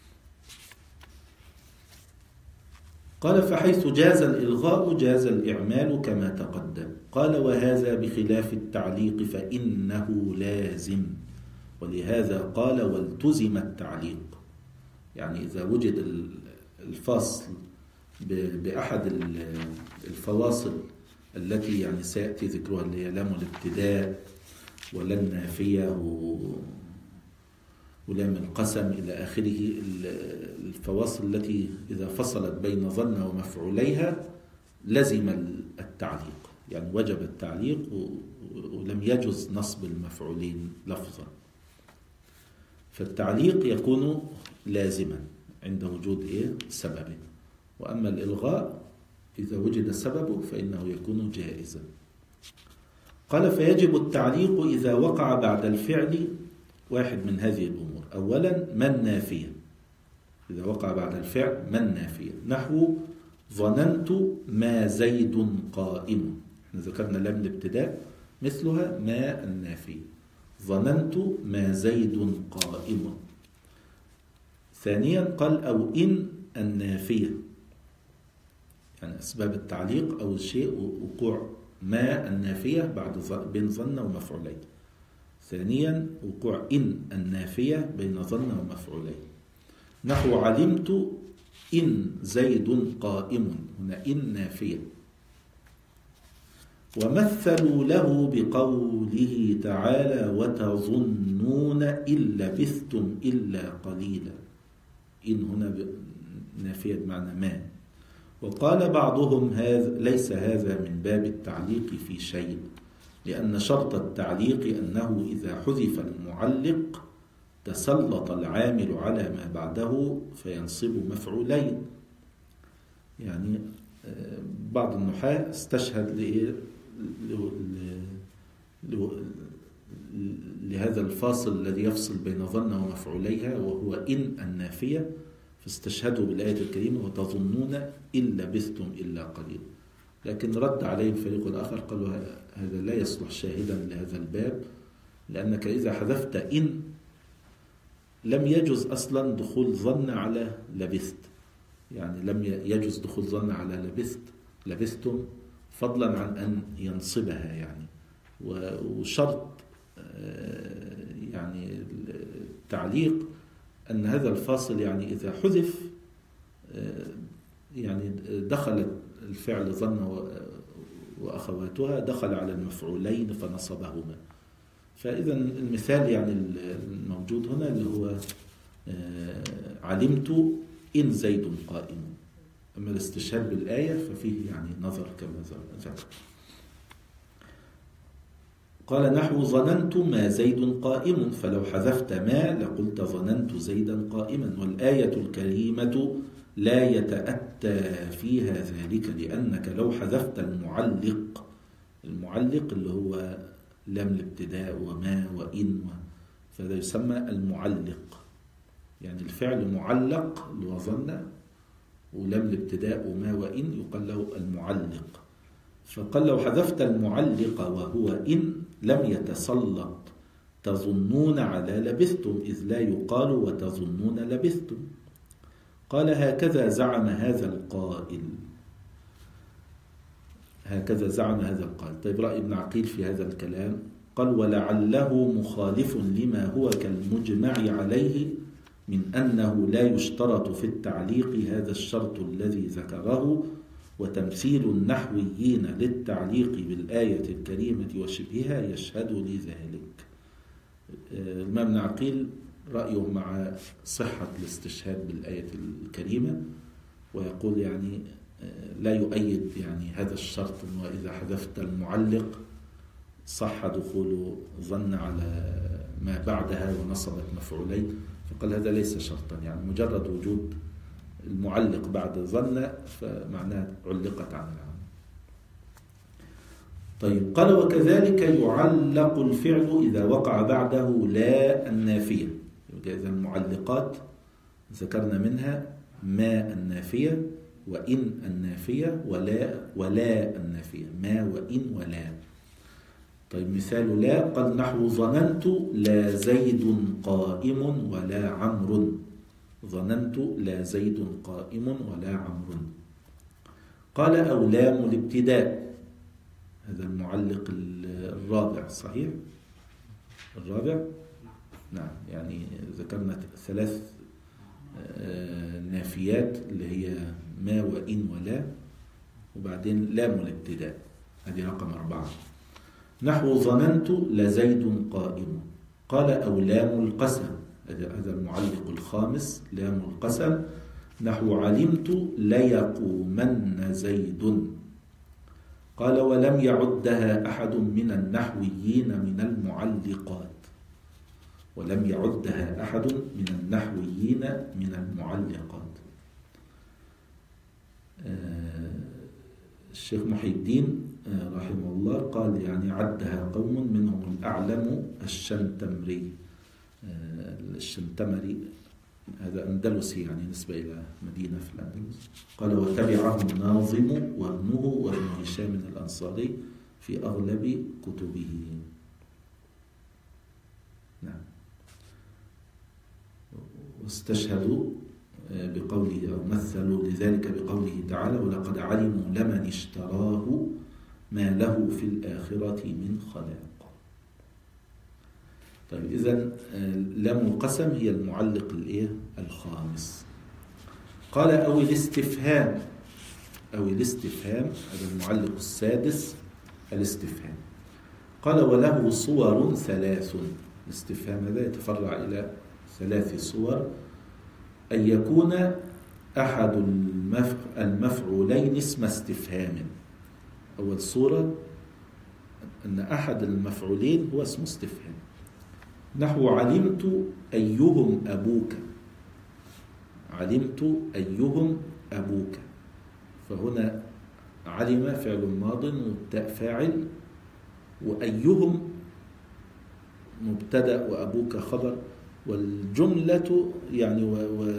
قال فحيث جاز الإلغاء جاز الإعمال كما تقدم. قال وهذا بخلاف التعليق فإنه لازم، ولهذا قال والتزم التعليق. يعني إذا وجد الفصل بأحد الفواصل التي يعني سيأتي ذكرها اللي هي لام الابتداء ولا النافية ولام القسم إلى آخره، الفواصل التي إذا فصلت بين ظن ومفعوليها لزم التعليق، يعني وجب التعليق ولم يجوز نصب المفعولين لفظا، فالتعليق يكون لازما عند وجود سبب. وأما الإلغاء إذا وجد سببه فإنه يكون جائزا. قال فيجب التعليق إذا وقع بعد الفعل واحد من هذه الأمور. أولا من نافية، إذا وقع بعد الفعل من نافية، نحو ظننت ما زيد قائم، احنا ذكرنا لام الابتداء مثلها ما النافية، ظننت ما زيد قائم. ثانيا قال أو إن النافية، يعني أسباب التعليق أو الشيء وقوع ما النافية بعد بين ظن ومفعولين. ثانيا وقوع إن النافية بين ظن ومفعولين، نحو علمت إن زيد قائم، هنا إن نافية. ومثلوا له بقوله تعالى وتظنون إن لبثتم إلا قليلا، إن هنا نافية بمعنى ما. وقال بعضهم هذا ليس هذا من باب التعليق في شيء، لأن شرط التعليق أنه إذا حذف المعلق تسلط العامل على ما بعده فينصب مفعولين. يعني بعض النحاة استشهد لهذا الفاصل الذي يفصل بين ظن ومفعوليها وهو إن النافية، فاستشهدوا بالآية الكريمة وتظنون إن لبثتم إلا قليلا. لكن رد عليهم فريق آخر قالوا هذا لا يصلح شاهدا لهذا الباب، لأنك إذا حذفت إن لم يجوز أصلا دخول ظن على لبثت، يعني لم يجوز دخول ظن على لبثتم فضلا عن أن ينصبها. يعني وشرط يعني التعليق أن هذا الفاصل يعني إذا حذف يعني دخل الفعل ظن وأخواتها دخل على المفعولين فنصبهما. فإذا المثال يعني الموجود هنا اللي هو علمت إن زيد قائم. أما الاستشهاد بالآية ففيه يعني نظر كما ذكر. قال نحو ظننت ما زيد قائم، فلو حذفت ما لقلت ظننت زيدا قائما. والآية الكريمة لا يتأتى فيها ذلك، لأنك لو حذفت المعلق اللي هو لام الابتداء وما وإن فهذا يسمى المعلق، يعني الفعل معلق اللي هو ظن، ولام الابتداء وما وإن يقال له المعلق. فقال لو حذفت المعلق وهو إن لم يتسلط تظنون على لبثتم، إذ لا يقال وتظنون لبثتم. قال هكذا زعم هذا القائل. طيب رأي ابن عقيل في هذا الكلام، قال ولعله مخالف لما هو كالمجمع عليه من أنه لا يشترط في التعليق هذا الشرط الذي ذكره، وتمثيل النحويين للتعليق بالآية الكريمة وشبهها يشهد لذلك. الإمام ابن عقيل رأيه مع صحة الاستشهاد بالآية الكريمة، ويقول يعني لا يؤيد يعني هذا الشرط أنه إذا حذفت المعلق صح دخول ظن على ما بعدها ونصبت مفعولين، فقال هذا ليس شرطا، يعني مجرد وجود المعلق بعد ظن فمعناه علقت عن العمل. طيب قال وكذلك يعلق الفعل إذا وقع بعده لا النافية. إذا المعلقات ذكرنا منها ما النافية وإن النافية ولا النافية، ما وإن ولا. طيب مثال لا، قال نحو ظننت لا زيد قائم ولا عمرو. ظننت لا زيد قائم ولا عمرو. قال أو لام الابتداء، هذا المعلق الرابع صحيح؟ الرابع؟ نعم، يعني ذكرنا 3 نافيات اللي هي ما وإن ولا، وبعدين لام الابتداء، هذه رقم 4. نحو ظننت لزيد قائم. قال أو لام القسم، هذا المعلق الخامس لام القسم. نحو علمت ليقومن زيد. قال ولم يعدها أحد من النحويين من المعلقات. ولم يعدها أحد من النحويين من المعلقات. الشيخ محي الدين رحمه الله قال يعني عدها قوم منهم الأعلم الشنتمري. الشنتمري هذا أندلسي، يعني نسبة إلى مدينة في الأندلس. قال وتبعه الناظم وابنه وابن هشام الأنصاري في أغلب كتبه. نعم. واستشهدوا بقوله أو مثلوا لذلك بقوله تعالى ولقد علموا لمن اشتراه ما له في الآخرة من خلاق. طيب إذن لام القسم هي المعلق الخامس. قال أو الاستفهام. هذا المعلق السادس الاستفهام. قال وله صور 3. الاستفهام هذا يتفرع إلى 3 صور. أن يكون أحد المفعولين اسم استفهام. أول صورة أن أحد المفعولين هو اسم استفهام. نحو علمت أيهم أبوك. علمت أيهم أبوك، فهنا علم فعل ماض والتاء فاعل، وأيهم مبتدأ وأبوك خبر، والجملة يعني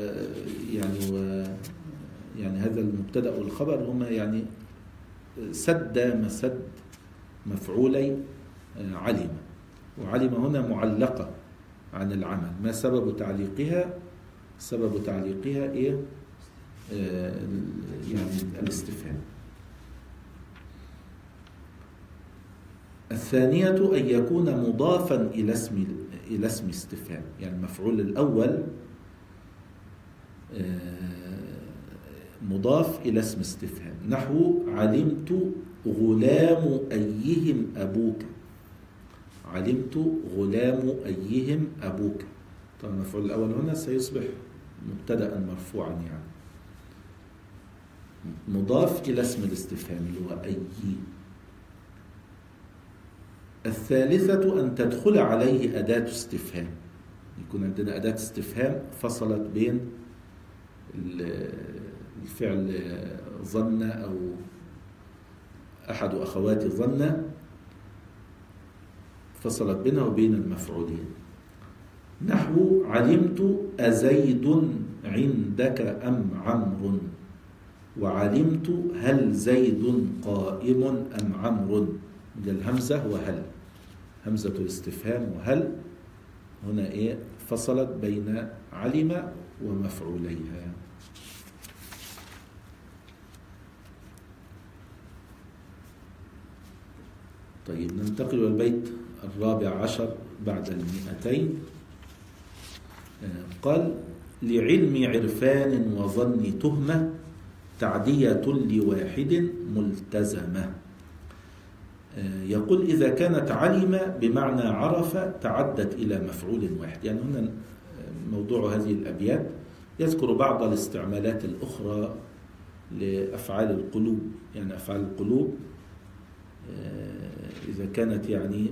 يعني هذا المبتدأ والخبر هما يعني سد مسد مفعولي علم. وعلم هنا معلقة عن العمل. ما سبب تعليقها؟ سبب تعليقها إيه؟ يعني الاستفهام. الثانية أن يكون مضافا إلى اسم استفهام، يعني المفعول الأول مضاف إلى اسم استفهام. نحو علمت غلام أيهم أبوك. علمت غلام أيهم أبوك. طبعا المفعول الأول هنا سيصبح مبتدأ مرفوعا، يعني مضاف إلى اسم الاستفهام اللي هو أي. الثالثة أن تدخل عليه أداة استفهام، يكون عندنا أداة استفهام فصلت بين الفعل ظن أو أحد أخوات ظن، فصلت بينه وبين المفعولين. نحو علمت أزيد عندك أم عمرو، وعلمت هل زيد قائم أم عمرو. الهمزة وهل، همزة الاستفهام وهل هنا فصلت بين علم ومفعوليها. طيب ننتقل إلى البيت 14 بعد 200. قال لعلم عرفان وظن تهمة تعدية لواحد ملتزمة. يقول إذا كانت علم بمعنى عرف تعدت إلى مفعول واحد. يعني هنا موضوع هذه الأبيات يذكر بعض الاستعمالات الأخرى لأفعال القلوب. يعني أفعال القلوب إذا كانت يعني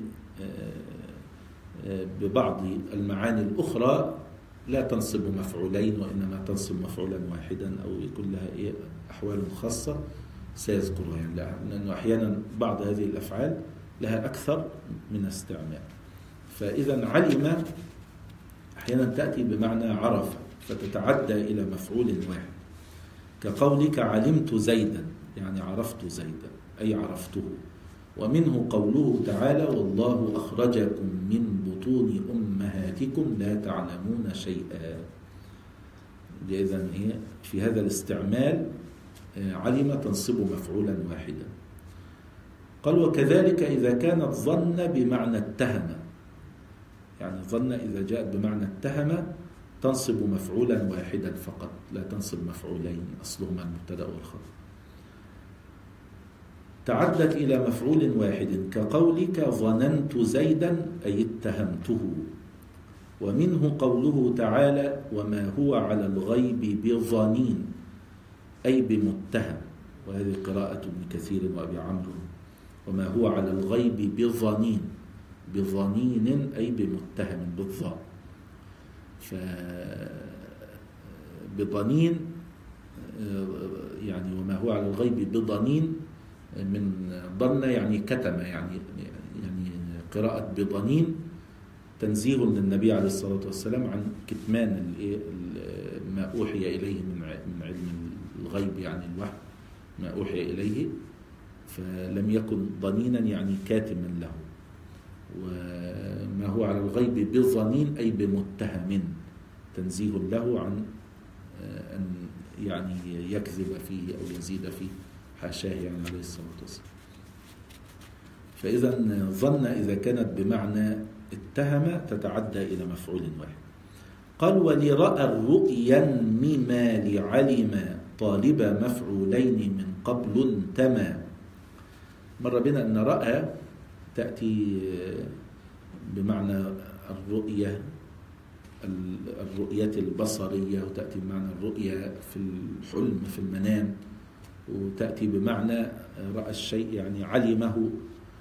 ببعض المعاني الأخرى لا تنصب مفعولين وإنما تنصب مفعولا واحدا أو يكون لها أحوال خاصة سيذكرها. يعني لأنه أحيانا بعض هذه الأفعال لها أكثر من استعمال. فإذا علم أحيانا تأتي بمعنى عرف فتتعدى إلى مفعول واحد، كقولك علمت زيدا يعني عرفت زيدا أي عرفته. ومنه قوله تعالى والله أخرجكم من بطون أمهاتكم لا تعلمون شيئا. إذن في هذا الاستعمال علم تنصب مفعولا واحدا. قال وكذلك إذا كانت ظن بمعنى اتهم، يعني ظن إذا جاءت بمعنى اتهم تنصب مفعولا واحدا فقط لا تنصب مفعولين أصلهما المبتدأ والخبر. تعدت إلى مفعول واحد كقولك ظننت زيدا أي اتهمته. ومنه قوله تعالى وما هو على الغيب بظنين أي بمتهم، وهذه قراءة ابن كثير وأبي عمرو. وما هو على الغيب بظنين، بظنين أي بمتهم بالظاء. فبظنين يعني وما هو على الغيب بظنين من ظن يعني كتم، يعني قراءة بظنين تنزيه للنبي عليه الصلاة والسلام عن كتمان ما أوحي إليه من علم الغيب، يعني الوحي ما أوحي إليه، فلم يكن ظنينا يعني كاتما له. وما هو على الغيب بظنين أي بمتهم تنزيه له عن أن يعني يكذب فيه أو يزيد فيه، حاشاه يعني عليه الصلاة والسلام. فإذا ظن إذا كانت بمعنى اتهم تتعدى إلى مفعول واحد. قال ولرأى الرؤيا مما لعلم طالب مفعولين من قبل انتمى. مر بنا أن رأى تأتي بمعنى الرؤية البصرية، وتأتي بمعنى الرؤية في الحلم في المنام، وتأتي بمعنى رأى الشيء يعني علمه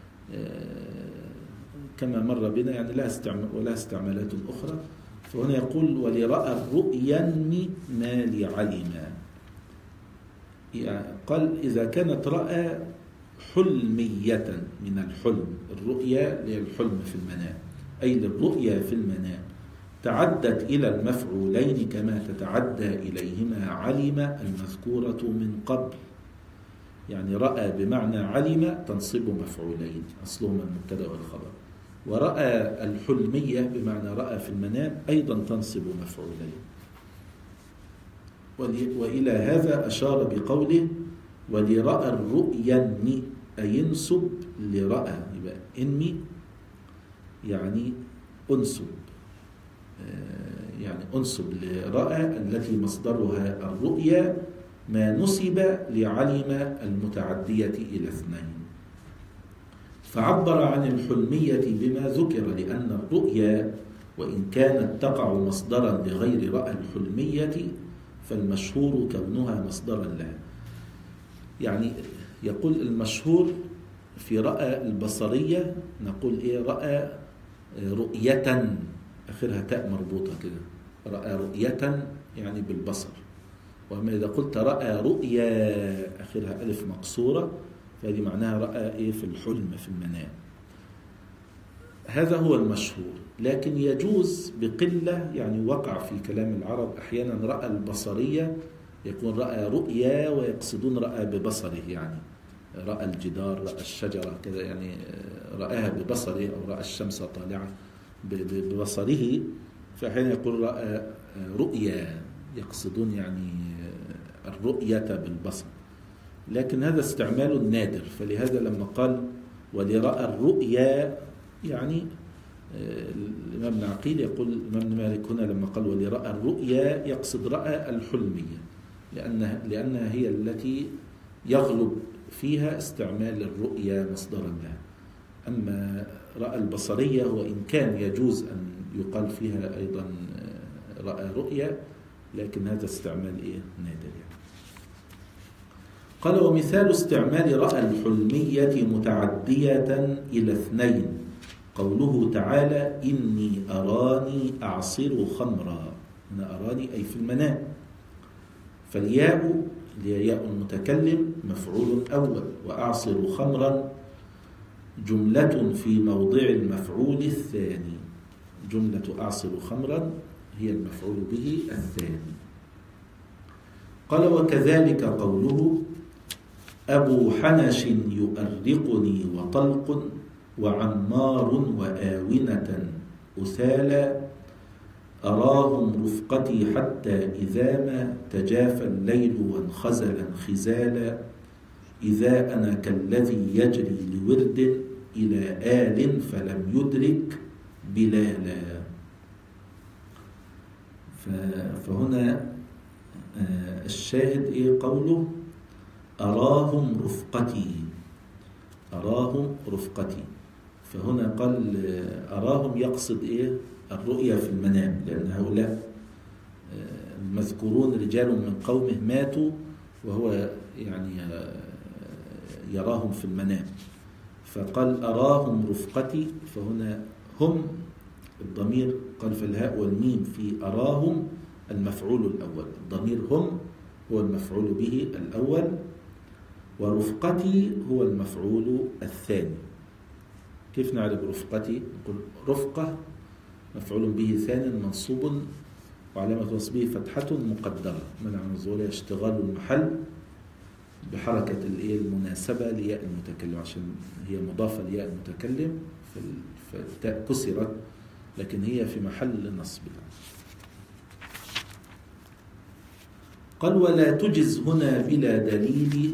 كما مر بنا، يعني ولا استعمالات أخرى. فهنا يقول ولرأى الرؤيا ما لعلم. يعني قال إذا كانت رأى حلمية من الحلم، الرؤيا للحلم في المنام أي للرؤيا في المنام، تعدت إلى المفعولين كما تتعدى إليهما علم المذكورة من قبل. يعني رأى بمعنى علم تنصب مفعولين أصلهما المبتدأ والخبر. ورأى الحلمية بمعنى رأى في المنام أيضا تنصب مفعولين. وإلى هذا أشار بقوله ولرأى الرؤيا أي انسب لرأى، يبقى إني يعني أنسب، يعني أنسب لرأى التي مصدرها الرؤيا ما نسب لعلم المتعدية إلى اثنين. فعبر عن الحلمية بما ذكر لأن الرؤيا وإن كانت تقع مصدرا لغير رأى الحلمية فالمشهور كونها مصدرا لها. يعني يقول المشهور في رأى البصرية نقول إيه؟ رأى رؤية، آخرها تاء مربوطة كده، رأى رؤية يعني بالبصر. وأما إذا قلت رأى رؤيا آخرها ألف مقصورة فهذه معناها رأى إيه؟ في الحلم، في المنام. هذا هو المشهور، لكن يجوز بقلة، يعني وقع في كلام العرب أحيانا رأى البصرية يكون رأى رؤيا ويقصدون رأى ببصره، يعني رأى الجدار، رأى الشجرة كذا، يعني رآها ببصره، أو رأى الشمس طالعة ببصره. فأحيانا يقول رأى رؤيا، يقصدون يعني الرؤية بالبصر، لكن هذا استعمال نادر. فلهذا لما قال ولرأى الرؤيا، يعني الإمام ابن عقيل يقول الإمام ابن مالك هنا لما قال ولرأى الرؤيا يقصد رأى الحلمية، لأنها هي التي يغلب فيها استعمال الرؤيا مصدرا لها. أما رأى البصرية وإن كان يجوز أن يقال فيها أيضا رأى رؤيا، لكن هذا استعمال نادر يعني. قال ومثال استعمال رأى الحلمية متعدية إلى 2 قوله تعالى إني أراني أعصر خمرا. هنا أراني أي في المنام، فالياء اللي هي ياء المتكلم مفعول أول، وأعصر خمرا جملة في موضع المفعول الثاني. جملة أعصر خمرا هي المفعول به الثاني. قال وكذلك قوله أبو حنش يؤرقني وطلق وعمار وآونة أثالا أراهم رفقتي حتى إذا ما تجافى الليل وانخزل انخزالا إذا أنا كالذي يجري لورد إلى آل فلم يدرك بلالا. فهنا الشاهد قوله أراهم رفقتي، أراهم رفقتي. فهنا قال أراهم يقصد الرؤيا في المنام، لأن هؤلاء المذكورون رجال من قومه ماتوا وهو يعني يراهم في المنام، فقال أراهم رفقتي. فهنا هم الضمير قال فالهاء والميم في أراهم المفعول الأول، الضمير هم هو المفعول به الأول، ورفقتي هو المفعول الثاني. كيف نعرف رفقتي؟ نقول رفقة مفعول به ثاني منصوب وعلامة نصبه فتحة مقدرة منع من ظهورها اشتغال المحل بحركة المناسبة لياء المتكلم، عشان هي مضافة لياء المتكلم فالتاء كسرت، لكن هي في محل نصب. قال ولا تجز هنا بلا دليل،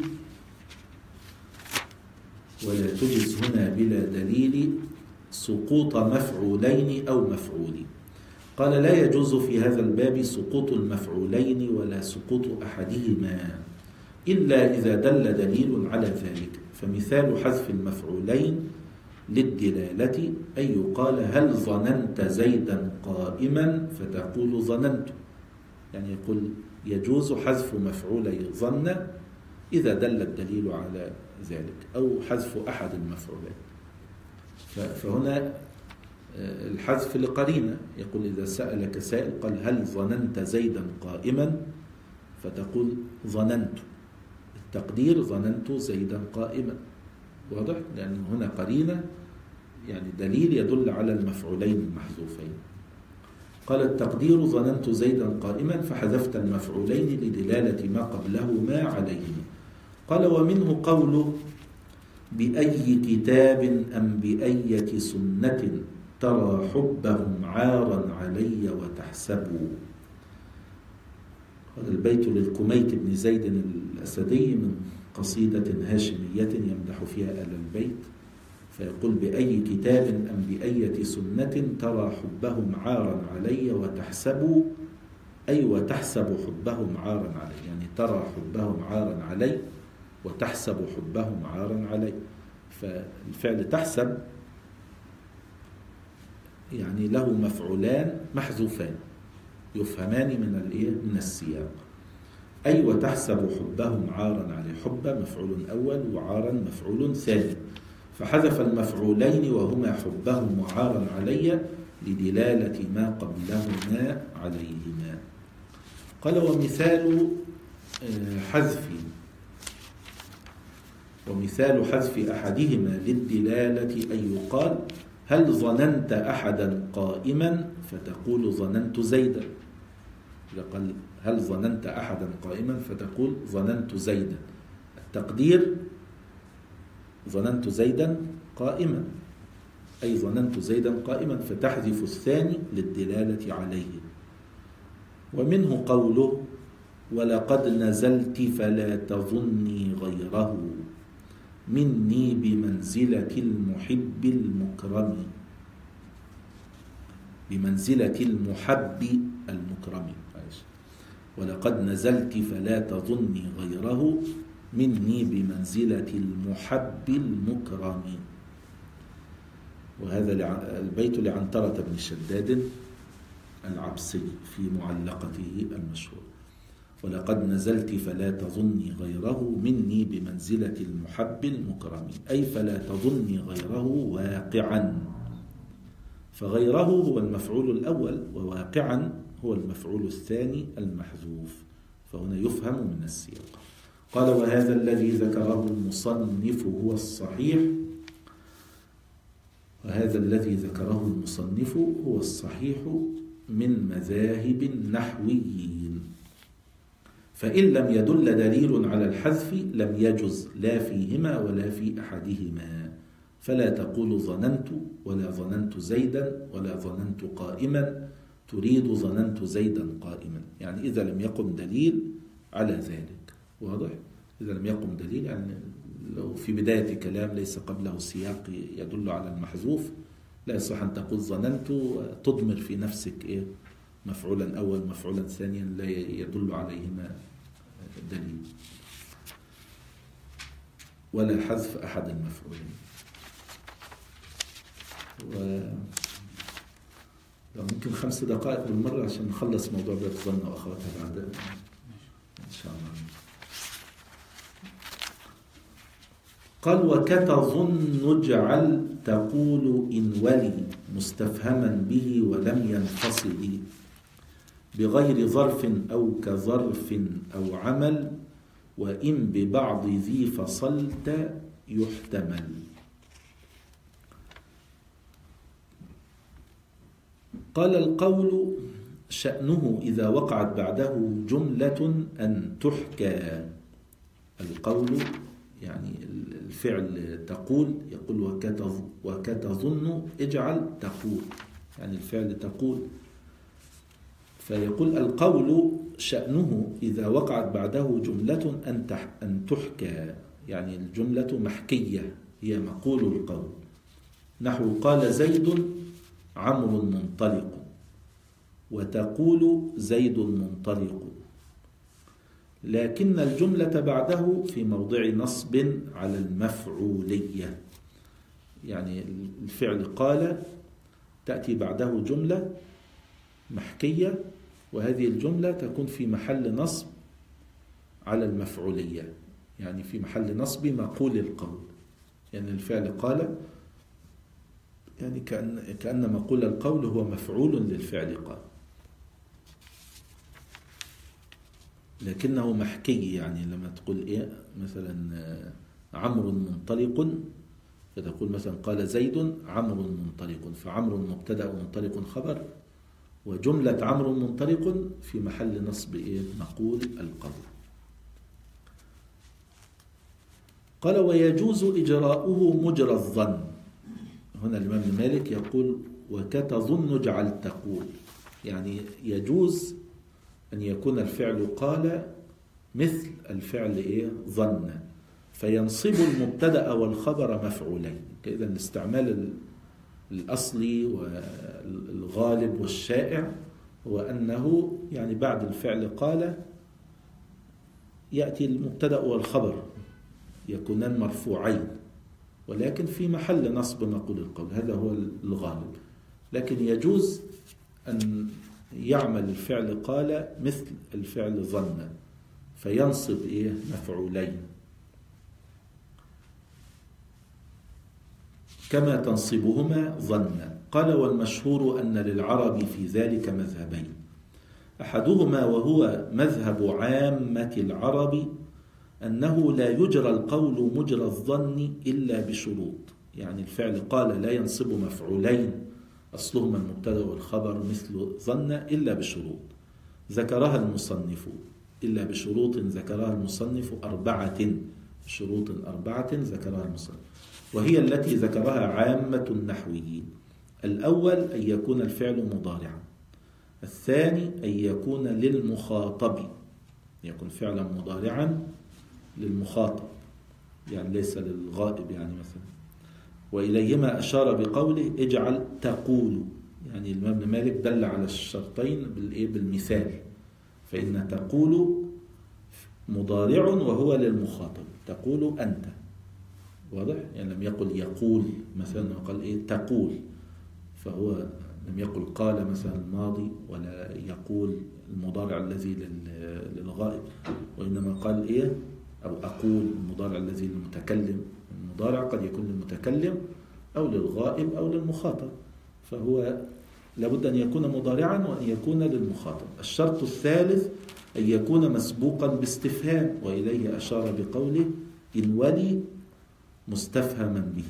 ولا تجز هنا بلا دليل سقوط مفعولين أو مفعول. قال لا يجوز في هذا الباب سقوط المفعولين ولا سقوط أحدهما إلا إذا دل دليل على ذلك. فمثال حذف المفعولين للدلالة أن يقال هل ظننت زيدا قائما فتقول ظننت، يعني يقول يجوز حذف مفعولي ظن إذا دل الدليل على ذلك، أو حذف أحد المفعولين. فهنا الحذف لقرينة، يقول إذا سألك سائل قال هل ظننت زيدا قائما فتقول ظننت، التقدير ظننت زيدا قائما، واضح؟ لأن هنا قرينة يعني دليل يدل على المفعولين المحذوفين. قال التقدير ظننت زيدا قائما فحذفت المفعولين لدلالة ما قبلهما عليهما. قال ومنه قوله بأي كتاب أم بأية سنة ترى حبهم عارا علي وتحسبوا. هذا البيت للكميت بن زيد الأسدي من قصيدة هاشمية يمدح فيها آل البيت، فيقول بأي كتاب أم بأية سنة ترى حبهم عارا علي وتحسبوا، أي وتحسب حبهم عارا علي، يعني ترى حبهم عارا علي وتحسب حبهم عارا علي. فالفعل تحسب يعني له مفعولان محذوفان يفهمان من السياق. أي وتحسب حبهم عارا علي، حب مفعول أول وعارا مفعول ثاني. فحذف المفعولين وهما حبهم وعارا علي لدلالة ما قبلهما عليهما. قال ومثال حذف أحدهما للدلالة أن يقال هل ظننت أحدا قائما فتقول ظننت زيدا. قال هل ظننت أحدا قائما فتقول ظننت زيدا، التقدير ظننت زيدا قائما، أي ظننت زيدا قائما، فتحذف الثاني للدلالة عليه. ومنه قوله ولقد نزلت فلا تظني غيره مني بمنزلة المحب المكرم، بمنزلة المحب المكرم. ولقد نزلت فلا تظني غيره مني بمنزلة المحب المكرم. وهذا البيت لعنترة بن شداد العبسي في معلقته المشهور. ولقد نزلت فلا تظني غيره مني بمنزلة المحب المكرم، أي فلا تظني غيره واقعا، فغيره هو المفعول الأول وواقعا هو المفعول الثاني المحذوف، فهنا يفهم من السياق. قال وهذا الذي ذكره المصنف هو الصحيح، وهذا الذي ذكره المصنف هو الصحيح من مذاهب النحويين، فإن لم يدل دليل على الحذف لم يجز لا فيهما ولا في أحدهما، فلا تقول ظننت ولا ظننت زيدا ولا ظننت قائما، تريد ظننت زيدا قائما، يعني إذا لم يقم دليل على ذلك. واضح؟ إذا لم يقم دليل، يعني لو في بداية كلام ليس قبله سياق يدل على المحذوف لا يصح أن تقول ظننت تضمر في نفسك إيه مفعولا أول مفعولا ثانيا لا يدل عليهما دليل، ولا حذف أحد المفعولين. ممكن 5 دقائق بالمرة عشان نخلص موضوع بيت الظن وأخواتها بعد إن شاء الله. قال وكتظن اجعل تقول إن ولي مستفهما به ولم ينفصل بغير ظرف أو كظرف أو عمل، وإن ببعض ذي فصلت يحتمل. قال القول شأنه إذا وقعت بعده جملة أن تحكى. القول يعني الفعل تقول، يقول وكتظن اجعل تقول، يعني الفعل تقول، فيقول القول شأنه إذا وقعت بعده جملة أن تحكى، يعني الجملة محكية هي مقول القول، نحو قال زيد عمرو منطلق، وتقول زيد منطلق، لكن الجملة بعده في موضع نصب على المفعولية، يعني الفعل قال تأتي بعده جملة محكية، وهذه الجملة تكون في محل نصب على المفعولية، يعني في محل نصب مقول القول، يعني الفعل قال يعني كأن مقول القول هو مفعول للفعل قال، لكنه محكي، يعني لما تقول إيه مثلا عمرو منطلق، فتقول مثلا قال زيد عمرو منطلق، فعمرو مبتدأ ومنطلق خبر، وجملة عمرو منطلق في محل نصب إيه مقول القول. قال ويجوز إجراؤه مجرى الظن. هنا الإمام مالك يقول وكتظن اجعل تقول، يعني يجوز أن يكون الفعل قال مثل الفعل إيه ظن، فينصب المبتدأ والخبر مفعولين. إذن الاستعمال الأصلي والغالب والشائع هو أنه يعني بعد الفعل قال يأتي المبتدأ والخبر يكونان مرفوعين، ولكن في محل نصب مقول القول، هذا هو الغالب. لكن يجوز أن يعمل الفعل قال مثل الفعل ظن فينصب إيه مفعولين. كما تنصبهما ظنا. قال والمشهور أن للعرب في ذلك مذهبين، أحدهما وهو مذهب عامة العرب أنه لا يجرى القول مجرى الظن إلا بشروط. يعني الفعل قال لا ينصب مفعولين أصلهما المبتدأ والخبر مثل ظن إلا بشروط ذكرها المصنف، إلا بشروط ذكرها المصنف 4 شروط 4 ذكرها المصنف، وهي التي ذكرها عامة النحويين. الأول أن يكون الفعل مضارعا، الثاني أن يكون للمخاطب، يكون فعلا مضارعا للمخاطب يعني ليس للغائب يعني مثلا. وإليهما أشار بقوله اجعل تقول، يعني الإمام ابن مالك دل على الشرطين بالمثال، فإن تقول مضارع وهو للمخاطب، تقول أنت، واضح؟ يعني لم يقل يقول مثلا، قال تقول، فهو لم يقل قال مثلا الماضي ولا يقول المضارع الذي للغائب، وإنما قال أو أقول المضارع الذي للمتكلم. المضارع قد يكون للمتكلم أو للغائب أو للمخاطب، فهو لابد أن يكون مضارعا وأن يكون للمخاطب. الشرط الثالث أن يكون مسبوقا باستفهام، وإليه أشار بقوله إن ولي مستفهما به.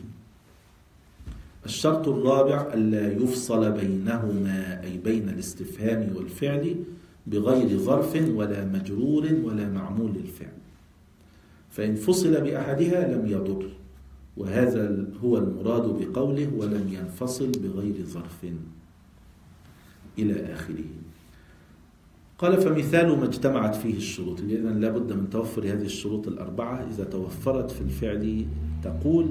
الشرط الرابع ألا يفصل بينهما، أي بين الاستفهام والفعل، بغير ظرف ولا مجرور ولا معمول للفعل، فإن فصل بأحدها لم يضر، وهذا هو المراد بقوله ولم ينفصل بغير ظرف إلى آخره. قال فمثال ما اجتمعت فيه الشروط، إذن لابد من توفر هذه الشروط 4. إذا توفرت في الفعل تقول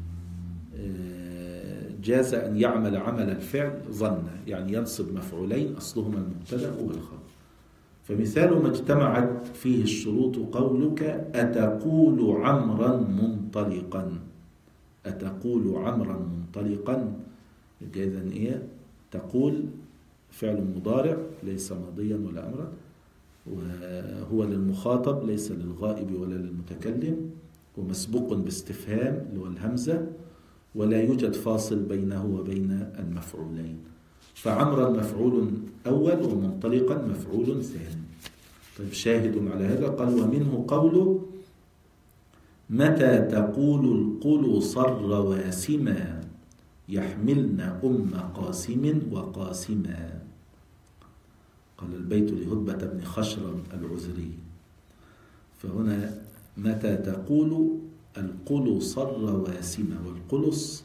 جاز أن يعمل عمل الفعل ظن، يعني ينصب مفعولين أصلهما المبتدأ والخبر. فمثال ما اجتمعت فيه الشروط قولك أتقول عمرا منطلقا، أتقول عمرا منطلقا، إذن تقول فعل مضارع ليس ماضيا ولا أمرا، وهو للمخاطب ليس للغائب ولا للمتكلم، ومسبوق باستفهام اللي هو الهمزة، ولا يوجد فاصل بينه وبين المفعولين. فعمرا مفعول أول ومنطلقا مفعول ثاني. طيب شاهد على هذا قال ومنه قوله متى تقول القلص الرواسما يحملن أم قاسم وقاسما. قال البيت لهدبة بن خشرم العذري. فهنا متى تقول القلص الرواسم، والقلص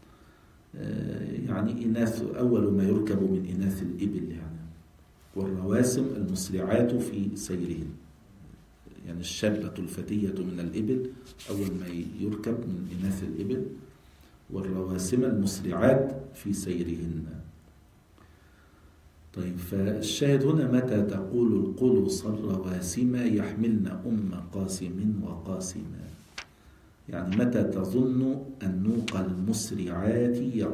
يعني إناث، أول ما يركب من إناث الإبل يعني، والرواسم المسرعات في سيرهن، يعني الشابة الفتية من الإبل أول ما يركب من إناث الإبل، والرواسم المسرعات في سيرهن. طيب فالشاهد هنا متى تقول القلص الرواسم يحملن أم قاسم وقاسما، يعني متى تظن النوق المسرعات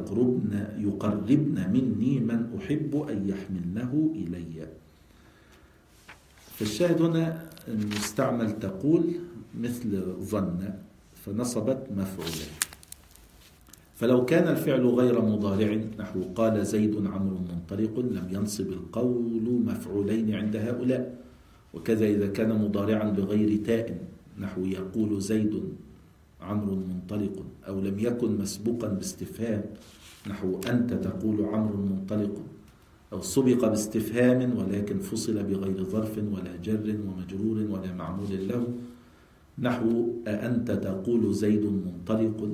يقربن مني من أحب أن يحملنه إلي. فالشاهد هنا المستعمل تقول مثل ظن فنصبت مفعولا. فلو كان الفعل غير مضارع نحو قال زيد عمرو منطلق لم ينصب القول مفعولين عند هؤلاء. وكذا إذا كان مضارعا بغير تاء نحو يقول زيد عمرو منطلق، أو لم يكن مسبوقا باستفهام نحو أنت تقول عمرو منطلق، أو سبق باستفهام ولكن فصل بغير ظرف ولا جر ومجرور ولا معمول له نحو أنت تقول زيد منطلق،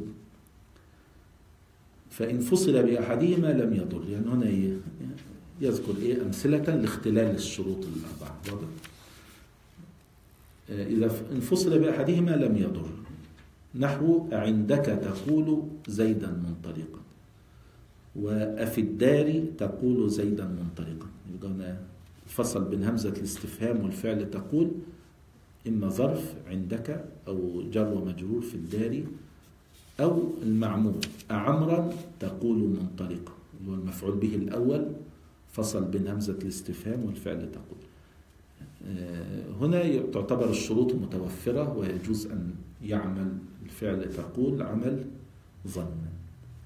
فإن فصل بأحدهما لم يضر. يعني هنا يذكر أمثلة لاختلال الشروط 4. إذا انفصل بأحدهما لم يضر نحو عندك تقول زيدا منطلقا، وفي الدار تقول زيدا منطلقا. يبقى الفصل بين همزة الاستفهام والفعل تقول إما ظرف عندك أو جر ومجرور في الدار، أو المعمول أعمرا تقول منطلقا اللي هو المفعول به الأول، فصل بين همزة الاستفهام والفعل تقول. هنا تعتبر الشروط متوفرة ويجوز أن يعمل الفعل تقول عمل ظن.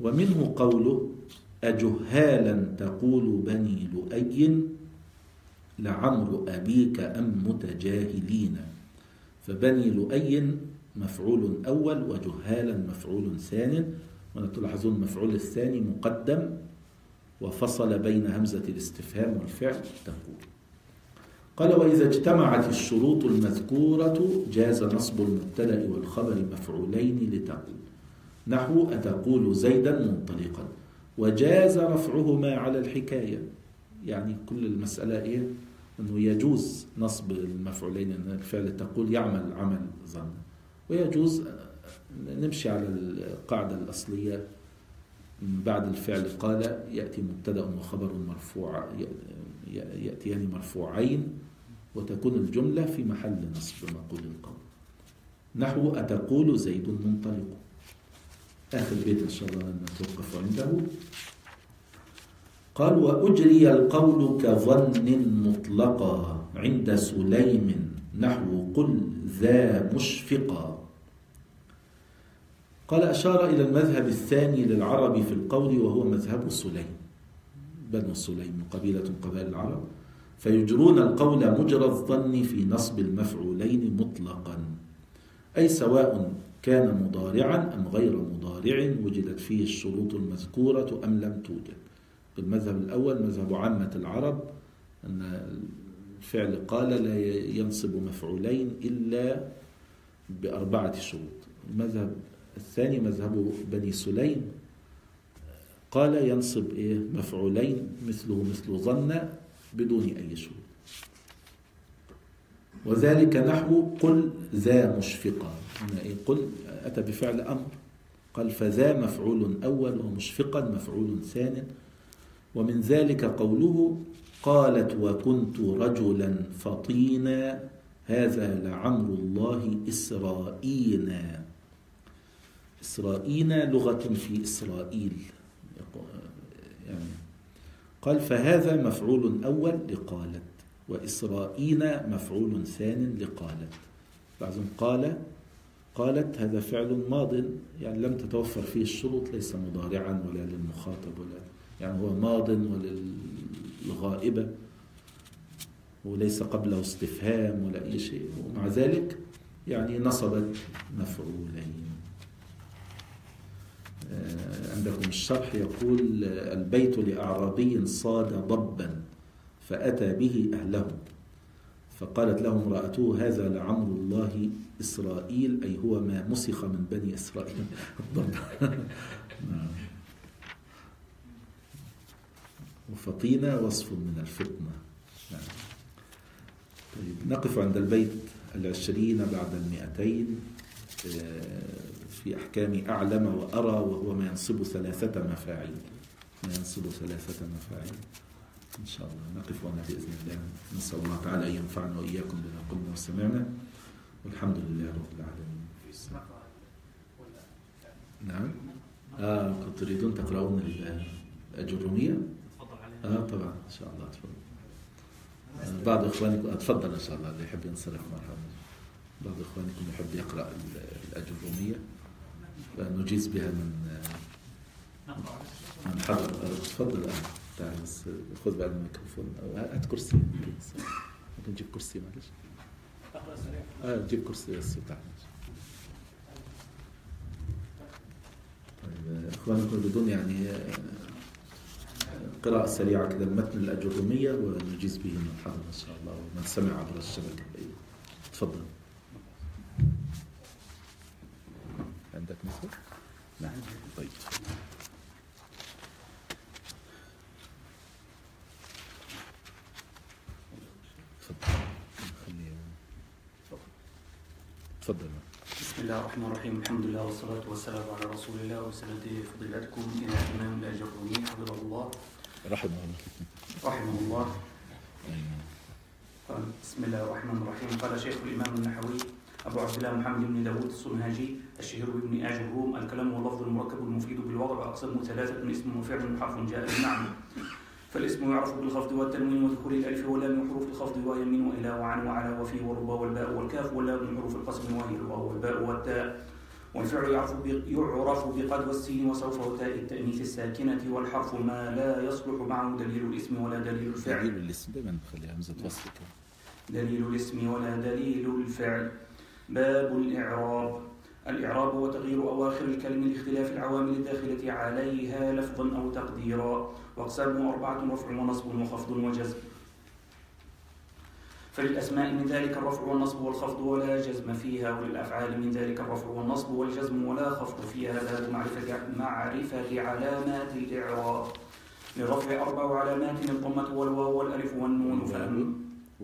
ومنه قوله أجهالا تقول بني لؤي لعمر أبيك أم متجاهلين. فبني لؤي مفعول أول وجهالا مفعول ثاني، وتلاحظون المفعول الثاني مقدم وفصل بين همزة الاستفهام والفعل تقول. قال وإذا اجتمعت الشروط المذكورة جاز نصب المبتدأ والخبر مفعولين لتقول، نحو أتقول زيدا منطلقا، وجاز رفعهما على الحكاية. يعني كل المسألة إيه؟ أنه يجوز نصب المفعولين، أن الفعل تقول يعمل عمل ظن، ويجوز نمشي على القاعدة الأصلية بعد الفعل قال يأتي مبتدأ وخبر مرفوع، يأتيان مرفوعين وتكون الجملة في محل نصب مقول القول، نحو أتقول زيد منطلق. آخر بيت إن شاء الله نتوقف عنده. قال وأجري القول كظن مطلقا عند سليم نحو قل ذا مشفقا. قال أشار إلى المذهب الثاني للعرب في القول وهو مذهب سليم، بنو سليم قبيلة قبائل العرب، فيجرون القول مجرى الظن في نصب المفعولين مطلقا، أي سواء كان مضارعا أم غير مضارع وجدت فيه الشروط المذكورة أم لم توجد. بالمذهب الأول مذهب عامة العرب أن الفعل قال لا ينصب مفعولين إلا بأربعة شروط. المذهب الثاني مذهب بني سليم قال ينصب مفعولين مثله مثل ظن بدون أي شروط، وذلك نحو قل ذا مشفقا. قل أتى بفعل أمر، قال فذا مفعول أول ومشفقا مفعول ثاني. ومن ذلك قوله قالت وكنت رجلا فطينا هذا لعمر الله إسرائينا. إسرائيل لغة في إسرائيل يعني. قال فهذا مفعول أول لقالت، وإسرائيل مفعول ثان لقالت. بعضهم قالت هذا فعل ماض يعني لم تتوفر فيه الشروط، ليس مضارعا ولا للمخاطب ولا يعني هو ماض وللغائبة وليس قبله استفهام ولا أي شيء، ومع ذلك يعني نصبت مفعولين. عندكم الشرح يقول البيت لأعرابي صاد ضبا فأتى به أهله فقالت له امرأته هذا لعمر الله إسرائيل، أي هو ما مسخ من بني إسرائيل الضب. وفطينة وصف من الفطنة. طيب نقف عند البيت 20 بعد 200 في أحكام أعلم وأرى، وهو ما ينصب 3 مفاعيل. إن شاء الله نقف هنا بإذن الله. نسأل الله تعالى أن ينفعنا وإياكم بما قلنا وسمعنا، والحمد لله رب العالمين. نعم. كنت تريدون تقرؤون الأجرومية؟ طبعا إن شاء الله. تفضل. بعض إخوانكم أتفضل إن شاء الله، اللي يحب ينصرف مرحبا. بعض إخوانكم يحب يقرأ الأجرومية فنجيز بها من حضر. تفضل تعال بس خذ بعد الميكروفون أو هات كرسي. ممكن نجيب كرسي معلش. جيب كرسي بس تعال. طيب إخوانكم بدون يعني قراءة سريعة كذا المتن الأجرومية ونجيز به من حضر إن شاء الله ومن سمع عبر الشبكة. تفضل. عندك مثل؟ نعم. طيب تفضل. بسم الله الرحمن الرحيم. الحمد لله والصلاة والسلام على رسول الله وسنده فضيلتكم إلى إمام الأجرومي حفظه الله رحمه الله. قال بسم الله الرحمن الرحيم. قال شيخ الإمام النحوي أبو عبد الله محمد بن داود الصنهاجي الشهير بابن أجروم: الكلام هو اللفظ المركب المفيد بالوضع، وأقسامه 3: اسم وفعل وحرف جاء بالمعنى. فالاسم يعرف بالخفض والتنوين ودخول الألف واللام من حروف الخفض، وهي من وإلى وعن وعلى وفي وربا والباء والكاف، واللام من حروف القسم وهي الواو والباء والتاء. والفعل يعرف بقد والسين وسوف وتاء التأنيث الساكنة، والحرف ما لا يصلح معه دليل الاسم ولا دليل الفعل. دليل الاسم دائما نخليها همزة وصل كده. دليل الاسم ولا دليل الفعل. باب الإعراب. الإعراب هو تغيير أواخر الكلم لاختلاف العوامل الداخلة عليها لفظا أو تقديرا، وأقسامه 4: رفع ونصب وخفض وجزم. فللأسماء من ذلك الرفع والنصب والخفض ولا جزم فيها، وللأفعال من ذلك الرفع والنصب والجزم ولا خفض فيها. باب معرفة علامات الإعراب. للرفع 4 علامات: الضمة والواو والألف والنون.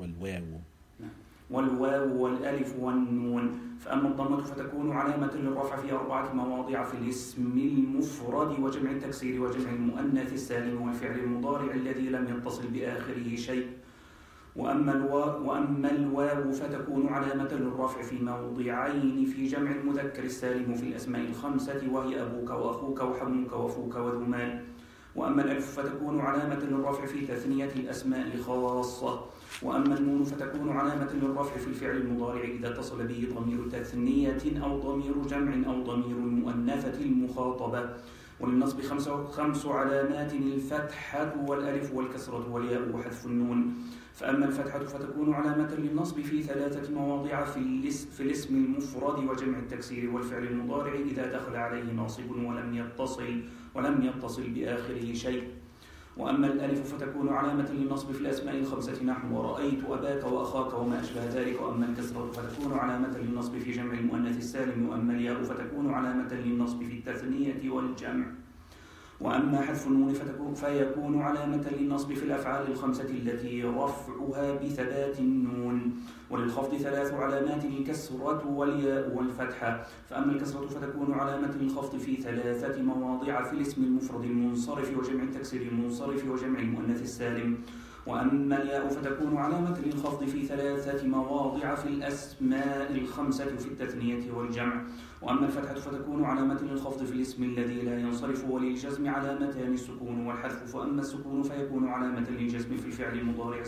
والواو والألف والنون. فأما الضمة فتكون علامة للرفع في 4 مواضع: في الاسم المفرد وجمع التكسير وجمع المؤنث السالم والفعل المضارع الذي لم يتصل بآخره شيء. وأما الواو فتكون علامة للرفع في موضعين: في جمع المذكر السالم في الأسماء 5 وهي أبوك وأخوك وحموك وفوك وذو مال. وأما الألف فتكون علامة للرفع في تثنية الأسماء خاصة. وأما النون فتكون علامة للرفع في الفعل المضارع إذا اتصل به ضمير تثنية أو ضمير جمع أو ضمير المؤنثة المخاطبة. وللنصب 5 علامات: الفتحة والألف والكسرة والياء وحذف النون. فأما الفتحة فتكون علامة للنصب في 3 مواضع: في الاسم المفرد وجمع التكسير والفعل المضارع إذا دخل عليه ناصب ولم يتصل بآخره شيء. وأما الألف فتكون علامة للنصب في الأسماء 5 نحو رأيت أباك وأخاك وما أشبه ذلك. وأما الكسرة فتكون علامة للنصب في جمع المؤنث السالم. وأما الياء فتكون علامة للنصب في التثنية والجمع. وأما حذف النون فيكون علامة للنصب في الأفعال 5 التي رفعها بثبات النون. وللخفض 3 علامات: الكسرة والياء والفتحة. فأما الكسرة فتكون علامة للخفض في 3 مواضع: في الاسم المفرد المنصرف وجمع التكسير المنصرف وجمع المؤنث السالم. وأما الياء فتكون علامة للخفض في 3 مواضع: في الأسماء 5 في التثنية والجمع. وأما الفتحة فتكون علامة للخفض في الاسم الذي لا ينصرف. وللجزم علامتان: السكون والحذف. فأما السكون فيكون علامة للجزم في الفعل المضارع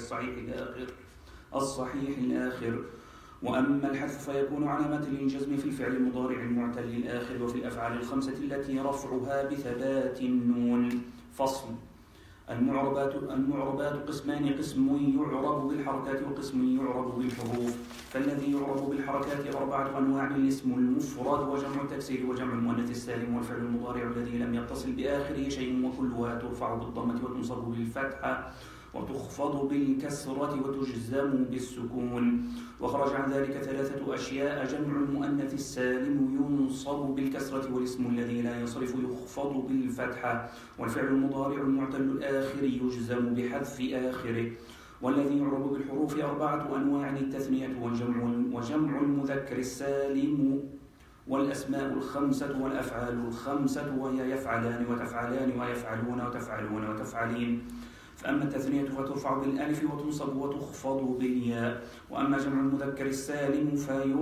الصحيح الآخر. وأما الحذف فيكون علامة للجزم في الفعل المضارع المعتل الآخر. وفي الأفعال 5 التي رفعها بثبات النون. فصل. المعربات قسمان: قسم يعرب بالحركات وقسم يعرب بالحروف. فالذي يعرب بالحركات 4 أنواع: الاسم المفرد وجمع التكسير وجمع المؤنث السالم والفعل المضارع الذي لم يتصل بآخره شيء، وكلها ترفع بالضمة وتنصب بالفتحة وتخفض بالكسرة وتجزم بالسكون. وخرج عن ذلك 3 أشياء: جمع المؤنث السالم ينصب بالكسرة، والاسم الذي لا ينصرف يخفض بالفتحة، والفعل المضارع المعتل الآخر يجزم بحذف آخره. والذي يعرب بالحروف 4 أنواع: التثنية وجمع المذكر السالم والأسماء 5 والأفعال 5 وهي يفعلان وتفعلان ويفعلون وتفعلون وتفعلين. فأما التثنية فترفع بالألف وتنصب وتخفض بالياء. وأما جمع المذكر السالم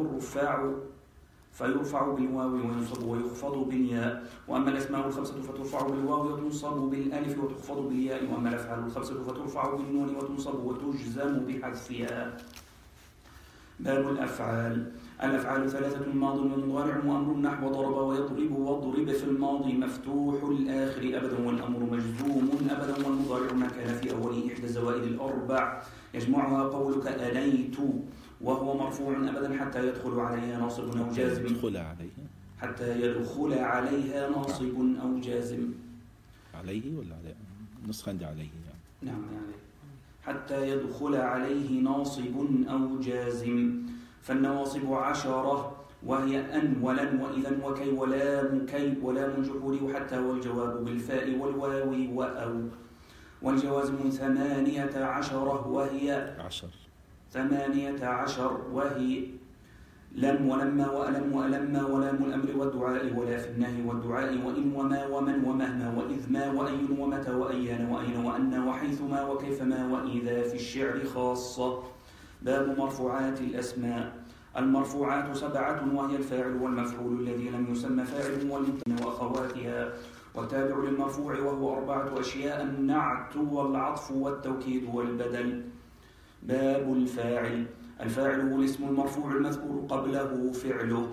فيرفع بالواو وينصب ويخفض بالياء. وأما الأسماء 5 فترفع بالواو وتنصب بالألف وتخفض بالياء. وأما الأفعال 5 فترفع بالنون وتنصب وتجزم بحذفها. باب الأفعال. الأفعال 3: ماض ومضارع وأمر نحو ضرب ويضرب. واضرب في الماضي مفتوح الآخر أبدا، والأمر مجزوم أبدا، والمضارع ما كان في أوله إحدى الزوائد 4 يجمعها قولك أنيت، وهو مرفوع أبدا حتى يدخل عليها ناصب أو جازم. حتى يدخل عليها ناصب أو جازم. عليه ولا عليه؟ نسخة عندي عليه يعني. نعم عليه. حتى يدخل عليه ناصب أو جازم. فالنواصب 10 وهي أن ولن وإذا وكي ولام ولام الجحود وحتى، والجواب بالفاء والواو وأو. والجوازم 18 وهي 18 وهي لم ولما وألم وألما ولام الأمر والدعاء ولا في النهي والدعاء وإن وما ومن ومهما وإذ ما وأي ومتى وأيان وأين وأن وحيثما وكيفما وإذا في الشعر خاصة. باب مرفوعات الأسماء. المرفوعات 7 وهي الفاعل والمفعول الذي لم يسمى فاعل والمثنى وأخواتها. والتابع للمرفوع وهو 4 أشياء: النعت والعطف والتوكيد والبدل. باب الفاعل. الفاعل هو الاسم المرفوع المذكور قبله فعله.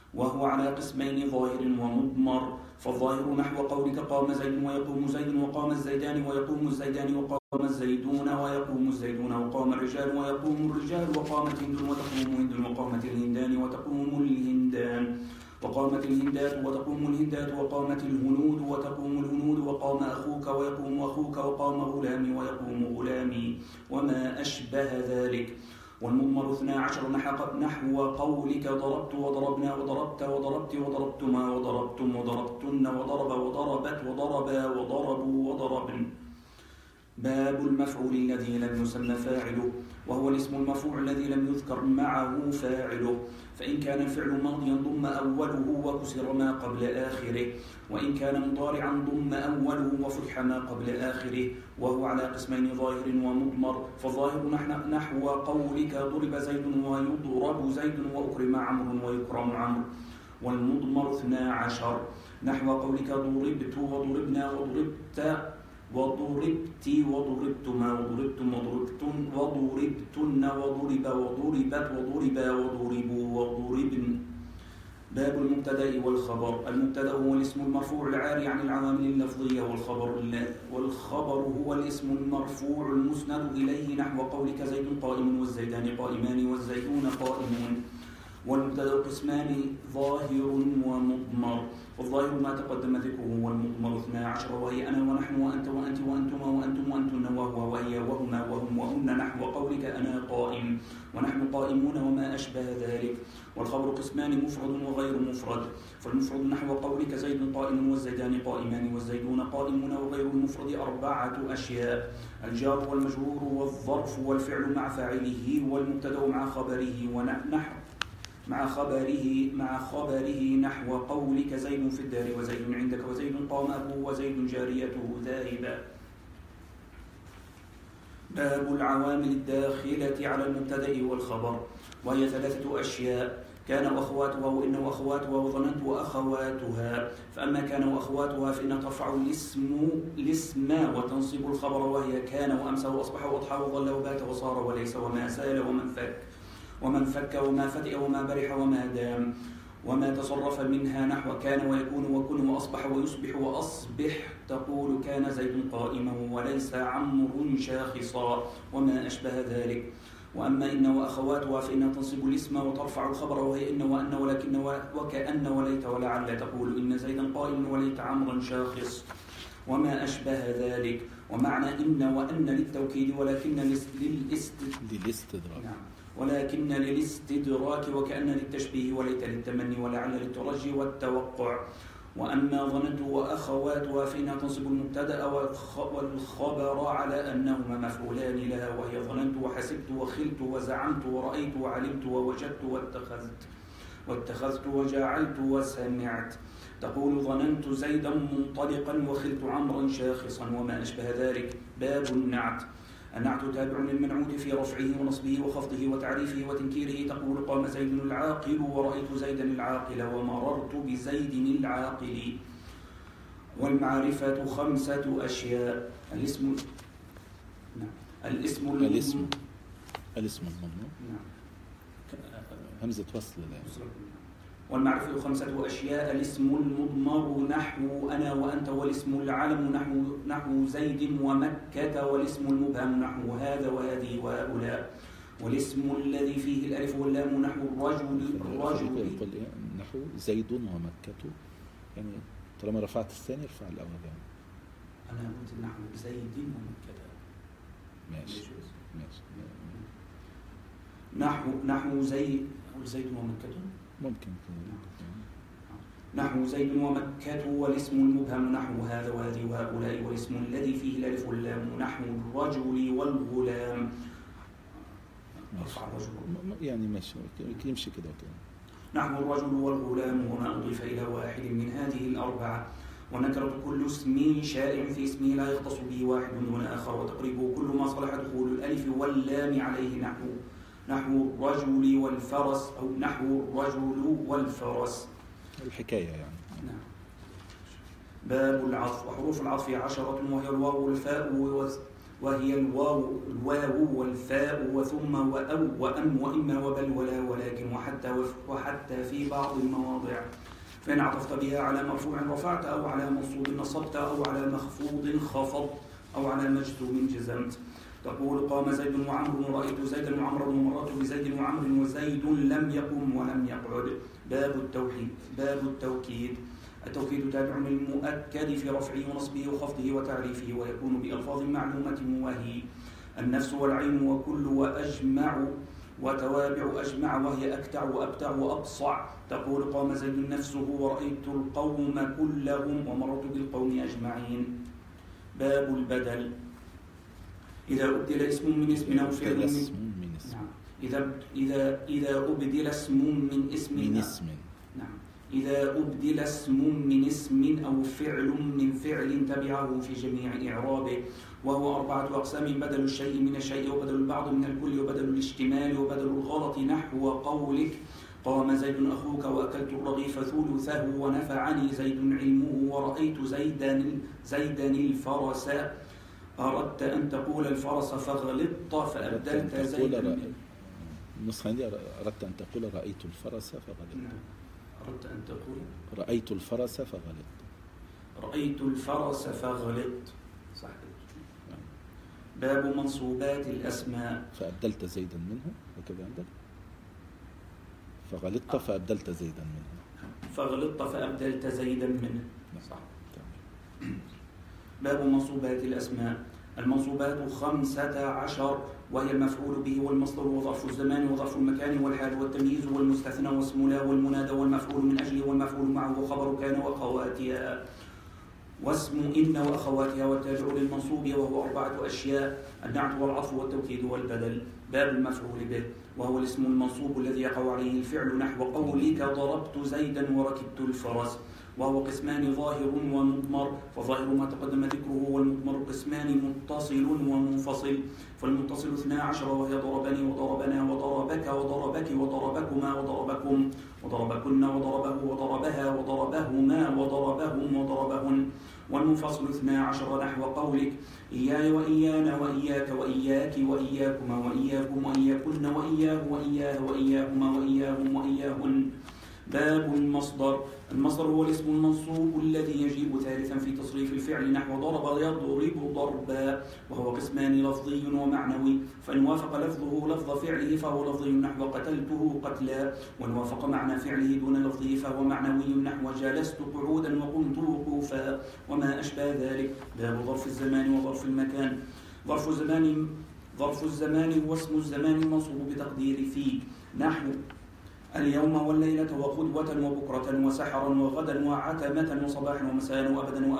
وهو على قسمين ظاهر ومضمر. فالظاهر نحو قولك قام زيد ويقوم زيد وقام الزيدان ويقوم الزيدان وقام الزيدون ويقوم الزيدون وقام الرجال ويقوم الرجال وقامت هند وتقوم هند وقامت الهندان وتقوم الهندان وقامت الهندات وتقوم الهندات وقامت الهنود وتقوم الهنود وقام أخوك ويقوم أخوك وقام غلامي ويقوم غلامي وما أشبه ذلك. والمضمر 12 نحو قولك ضربت وضربنا وضربت وضربت وضربتما وضربتم وضربتن وضرب وضربت وضربا وضربوا وضربن. باب المفعول الذي لم يسمى فاعله، وهو الاسم المرفوع الذي لم يذكر معه فاعله. فإن كان الفعل ماضيا ضم أوله وكسر ما قبل آخره، وإن كان مضارعا ضم أوله وفتح ما قبل آخره، وهو على قسمين ظاهر ومضمر. فالظاهر نحو قولك ضرب زيد ويضرب زيد وأكرم عمرو ويكرم عمرو. والمضمر 12 نحو قولك ضربت وضربنا وضربت وضربت وضربتما وضربتم وضربتن وضربتن وضرب وضربت وضربا وضربوا وضربن. باب المبتدأ والخبر. المبتدأ هو الاسم المرفوع العاري عن العوامل اللفظية، والخبر هو الاسم المرفوع المسند إليه نحو قولك زيد قائم والزيدان قائمان والزيدون قائمون. والمبتدأ قسمان ظاهر ومضمر. والظاهر ما تقدم ذكره، والمضمر 12 وهي أنا ونحن وأنت وأنت وأنتما وأنتم وأنتن وهو وهي وهما وهم وهن نحو قولك أنا قائم ونحن قائمون وما أشبه ذلك. والخبر قسمان مفرد وغير مفرد. فالمفرد نحو قولك زيد قائم والزيدان قائمان والزيدون قائمون. وغير المفرد 4 أشياء: الجار والمجرور والظرف والفعل مع فاعله والمبتدأ مع خبره مع خبره نحو قولك زيد في الدار وزيد عندك وزيد قام أبوه وزيد جاريته ذاهبا. باب العوامل الداخلة على المبتدأ والخبر، وهي 3 أشياء: كان وأخواتها وإن وأخواتها وظننت وأخواتها. فأما كان وأخواتها فإن ترفع الاسم وتنصب الخبر، وهي كان وأمسى وأصبح وأضحى وظل وبات وصار وليس وما زال ومن فك وما فتئ وما برح وما دام وما تصرف منها نحو كان ويكون وكن وأصبح ويصبح وأصبح. تقول كان زيد قائما وليس عمرو شاخصا وما أشبه ذلك. وأما إن وأخواتها فإنها تنصب الاسم وترفع الخبر، وهي إن وأن ولكن وكأن وليت ولعل. تقول إن زيدا قائم وليت عمرا شاخص وما أشبه ذلك. ومعنى إن وأن للتوكيد ولكن للاستدراك، ولكن للاستدراك، وكأن للتشبيه، وليت للتمني، ولعل للترجي والتوقع. وأما ظننت وأخواتها فإنها تنصب المبتدأ والخبر على أنهما مفعولان لها، وهي ظننت وحسبت وخلت وزعمت ورأيت وعلمت ووجدت واتخذت وجعلت وسمعت. تقول ظننت زيدا منطلقا وخلت عمرا شاخصا وما أشبه ذلك. باب النعت. النعت تابع للمنعوت في رفعه ونصبه وخفضه وتعريفه وتنكيره. تقول قام زيد العاقل ورأيت زيدا العاقل ومررت بزيد العاقل. والمعرفة 5 أشياء: الاسم المضمون، همزة وصل. والمعرفة 5 أشياء: الاسم المضمر نحو أنا وأنت، والاسم العلم نحو زيد ومكة، والاسم المبهم نحو هذا وهذه وهؤلاء، والاسم الذي فيه الألف واللام نحو الرجل نحو زيد ومكة. يعني طالما رفعت الثاني ارفع الأول. أنا قلت نحو زيد ومكة. ماشي. نحو زيد ومكة ممكن. نحو زيد ومكة، والاسم المبهم نحو هذا وهذه وهؤلاء، والاسم الذي فيه الألف واللام نحو الرجل والغلام. يعني ماشي يمشي كده. نحو الرجل والغلام وما أضيف إلى واحد من هذه ال4. ونكرة كل اسم شائع في اسمه لا يختص به واحد دون آخر، وتقريبه كل ما صلح دخول الألف واللام عليه نحو الرجل والفرس، أو نحو الرجل والفرس. الحكاية يعني. نعم. باب العطف. وحروف العطف 10، وهي الواو والفاء وهي الواو والفاء وثم وأو وأم وإما وبل ولا ولكن وحتى في بعض المواضع. فإن عطفت بها على مرفوع رفعت، أو على منصوب نصبت، أو على مخفوض خفض، أو على مجزوم جزمت. تقول قام زيد وعمر ورأيت زيدا وعمرا ومررت بزيد وعمر وزيد لم يقم ولم يقعد. باب التوكيد. التوكيد تابع للمؤكد في رفعه ونصبه وخفضه وتعريفه، ويكون بألفاظ معلومة وهي النفس والعين وكل وأجمع وتوابع أجمع، وهي أكتع وأبتع وأقصع. تقول قام زيد نفسه ورأيت القوم كلهم ومررت بالقوم أجمعين. باب البدل. إذا أبدل اسم من اسم أو فعل من اسم. إذا أبدل اسم من اسم. نعم. إذا أبدل اسم من اسم أو فعل من فعل تبعه في جميع إعرابه، وهو 4 أقسام: بدل الشيء من الشيء، وبدل البعض من الكل، وبدل الاشتمال، وبدل الغلط. نحو قولك قام زيد أخوك وأكلت الرغيف ثلثه ونفعني زيد علمه ورأيت زيدا الفرس. أردت أن تقول الفرس فغلطت فأبدلت زيدا. النسخة عندي أردت أن تقول رأيت الفرس فغلطت. أردت أن تقول رأيت الفرس فغلطت. رأيت الفرس فغلطت. صح. باب منصوبات الأسماء. فأبدلت زيدا منه، وكذا عندك فغلطت فأبدلت زيدا منه. فغلطت فأبدلت زيدا منه. صح. باب منصوبات الأسماء. المنصوبات 15، وهي المفعول به والمصدر وظرف الزمان وظرف المكان والحال والتمييز والمستثنى واسم لا والمنادى والمفعول من أجله والمفعول معه وخبر كان وأخواتها واسم إن وأخواتها والتابع للمنصوب، وهو 4 أشياء: النعت والعطف والتوكيد والبدل. باب المفعول به، وهو الاسم المنصوب الذي يقع عليه الفعل، نحو قولك ضربت زيدا وركبت الفرس، وهو قسمان: ظاهر ومضمر. فظاهر ما تقدم ذكره، والمضمر قسمان: متصل ومنفصل. فالمتصل 12، وهي ضربني وضربنا وضربك وضربك وضربكما وضربكم وضربكن وضربه وضربها وضربهما وضربهم وضربهن. والمنفصل 12، نحو قولك إياي وإيانا وإياك وإياك وإياكما وإياكم وإياكن وإياه وإياه وإياهما وإياهم وإياهن. باب المصدر. المصدر هو الاسم المنصوب الذي يجيء ثالثا في تصريف الفعل، نحو ضرب يضرب ضربا، وهو قسمان: لفظي ومعنوي. فإن وافق لفظه لفظ فعله فهو لفظي، نحو قتلته قتلا. وإن وافق معنى فعله دون لفظه فهو معنوي، نحو جلست قعودا وقمت وقوفا، وما أشبه ذلك. باب ظرف الزمان وظرف المكان. ظرف الزمان هو اسم الزمان المنصوب بتقدير في، نحو اليوم والليلة وقدوة وبكرة وسحرا وغدا وعتمة وصباحا ومساء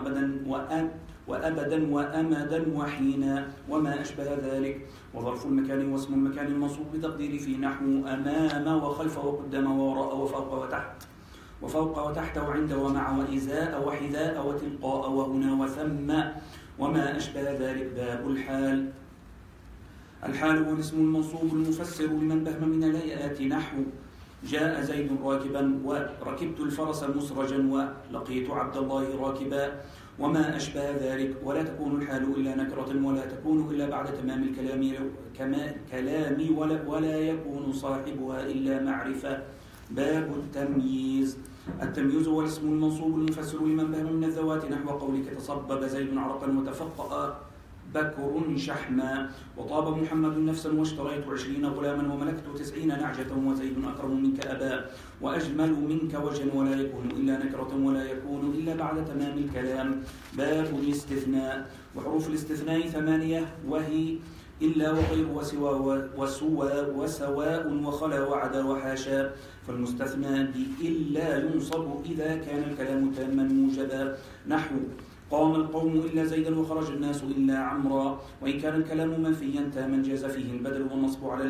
وأبدا وأمدا وحينا، وما أشبه ذلك. وظرف المكان واسم المكان المنصوب بتقدير في، نحو أمام وخلف وقدام ووراء وفوق وتحت وعند ومع وإزاء وحذاء وتلقاء وهنا وثم، وما أشبه ذلك. باب الحال. الحال هو الاسم المنصوب المفسر لمن بهم من الهيئات، نحو جاء زيد راكبا، وركبت الفرس مسرجا، ولقيت عبد الله راكبا، وما أشبه ذلك. ولا تكون الحال إلا نكرة، ولا تكون إلا بعد تمام الكلام ولا يكون صاحبها إلا معرفة. باب التمييز. التمييز هو الاسم المنصوب المفسر لمن بهم من الذوات، نحو قولك تصبب زيد عرقا وتفقأ بكر شحما، وطاب محمد نفسا واشتريت 20 غلاما وملكت 90 نعجة وزيد أكرم منك أبا وأجمل منك وجها، ولا يكون إلا نكرة ولا يكون إلا بعد تمام الكلام. باب الاستثناء. وحروف الاستثناء 8، وهي إلا وغير وسواء وخلا وعدا وحاشا. فالمستثنى بإلا ينصب إذا كان الكلام تاما موجبا، نحو قام القوم إلا زيدا وخرج الناس إلا عمرا. وإن كان الكلام منفيا تاما جاز فيه البدل والنصب على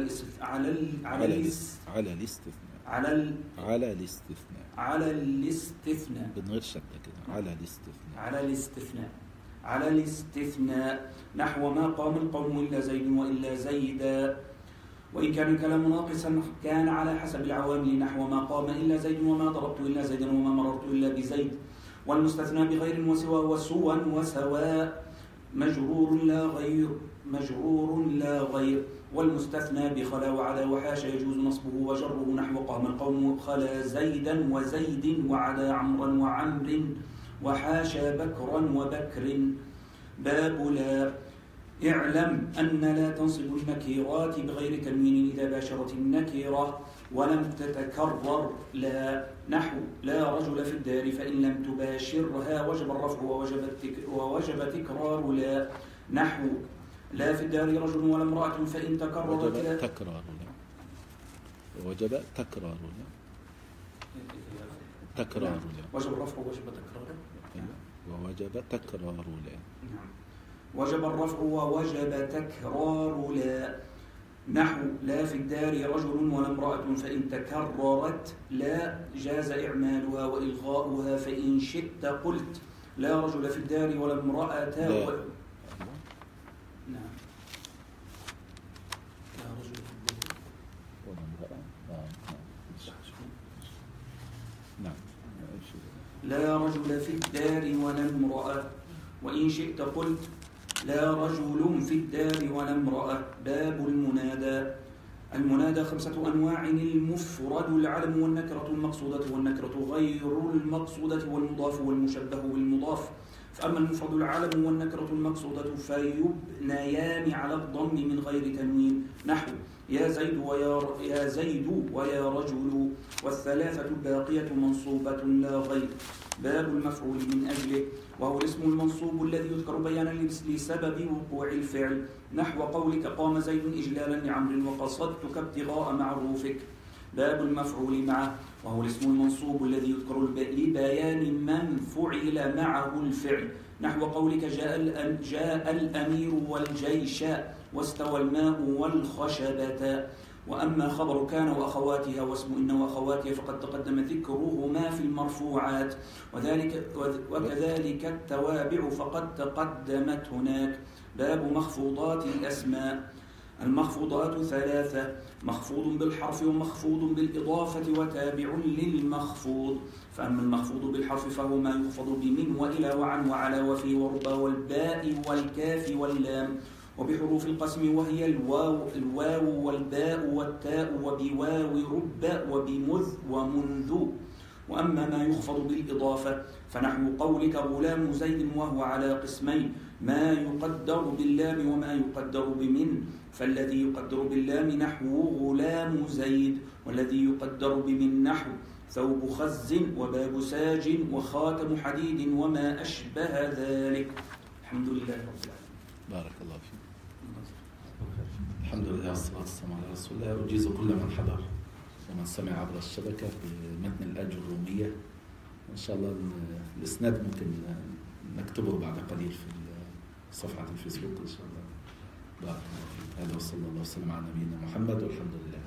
الاستثناء من غير شدة كده، على الاستثناء، نحو ما قام القوم إلا زيد وإلا زيدا. وإن كان الكلام ناقصا كان على حسب العوامل، نحو ما قام إلا زيد وما ضربت إلا زيدا وما مررت إلا بزيد. والمستثنى بغير وسوى وسوا وسواء مجرور مجرور لا غير. والمستثنى بخلا وعلى وحاشا يجوز نصبه وجره نحو قام القوم خلا زيدا وزيد وعلى عمرا وعمر وحاشا بكرا وبكر. باب لا. اعلم أن لا تنصب النكيرات بغير تنوين إذا باشرت النكرة ولم تتكرر لا. نحو لا رجل في الدار فإن لم تباشرها وجب الرفع ووجب تكرار لا. نحو لا في الدار رجل ولا امرأة فإن تكررت وجب تكرار لا. وجب تكرار لا. تكرار لا. وجب الرفع ووجب تكرار. ووجب تكرار لا. نعم. وجب الرفع ووجب تكرار لا. نحو لا في الدار رجل ولا امرأة فإن تكررت لا جاز إعمالها وإلغاؤها. فإن شئت قلت لا رجل في الدار ولا امرأة نعم. لا رجل في الدار ولا امرأة. نعم. لا رجل في الدار ولا امرأة. وإن شئت قلت لا رجل في الدار ولا امرأة. باب المنادى. المنادى 5 أنواع: المفرد العلم والنكرة المقصودة والنكرة غير المقصودة والمضاف والمشبه بالمضاف. فأما المفرد العلم والنكرة المقصودة فيبنيان على الضم من غير تنوين. نحو يا زيد ويا رجل. والثلاثة الباقية منصوبة لا غير. باب المفعول من أجله، وهو الاسم المنصوب الذي يذكر بيانا لسبب وقوع الفعل. نحو قولك قام زيد إجلالا لعمر وقصدتك ابتغاء معروفك. باب المفعول معه، وهو الاسم المنصوب الذي يذكر لبيان من فعل معه الفعل. نحو قولك جاء الأمير والجيش واستوى الماء والخشبة. وأما خبر كان وأخواتها واسم إن وأخواتها فقد تقدم ذكرهما في المرفوعات، وكذلك التوابع فقد تقدمت هناك. باب مخفوضات الأسماء. المخفوضات 3: مخفوض بالحرف ومخفوض بالإضافة وتابع للمخفوض. فأما المخفوض بالحرف فهو ما يخفض بمن وإلى وعن وعلى وفي وربا والباء والكاف واللام، وبحروف القسم وهي الواو والباء والتاء وبواو رب وبمذ ومنذ. وأما ما يخفض بالإضافة فنحو قولك غلام زيد، وهو على قسمين: ما يقدر باللام وما يقدر بمن. فالذي يقدر باللام نحو غلام زيد، والذي يقدر بمن نحو ثوب خز وباب ساج وخاتم حديد وما أشبه ذلك. الحمد لله رب العالمين. بارك الله فيك. الحمد لله والصلاة والسلام على رسول الله. أجيز كل من حضر ومن سمع عبر الشبكة بمتن الأجرومية. إن شاء الله الإسناد ممكن نكتبه بعد قليل في صفحة الفيسبوك إن شاء الله. بارك الله فيك. هذا وصلى الله وسلم على نبينا محمد والحمد لله.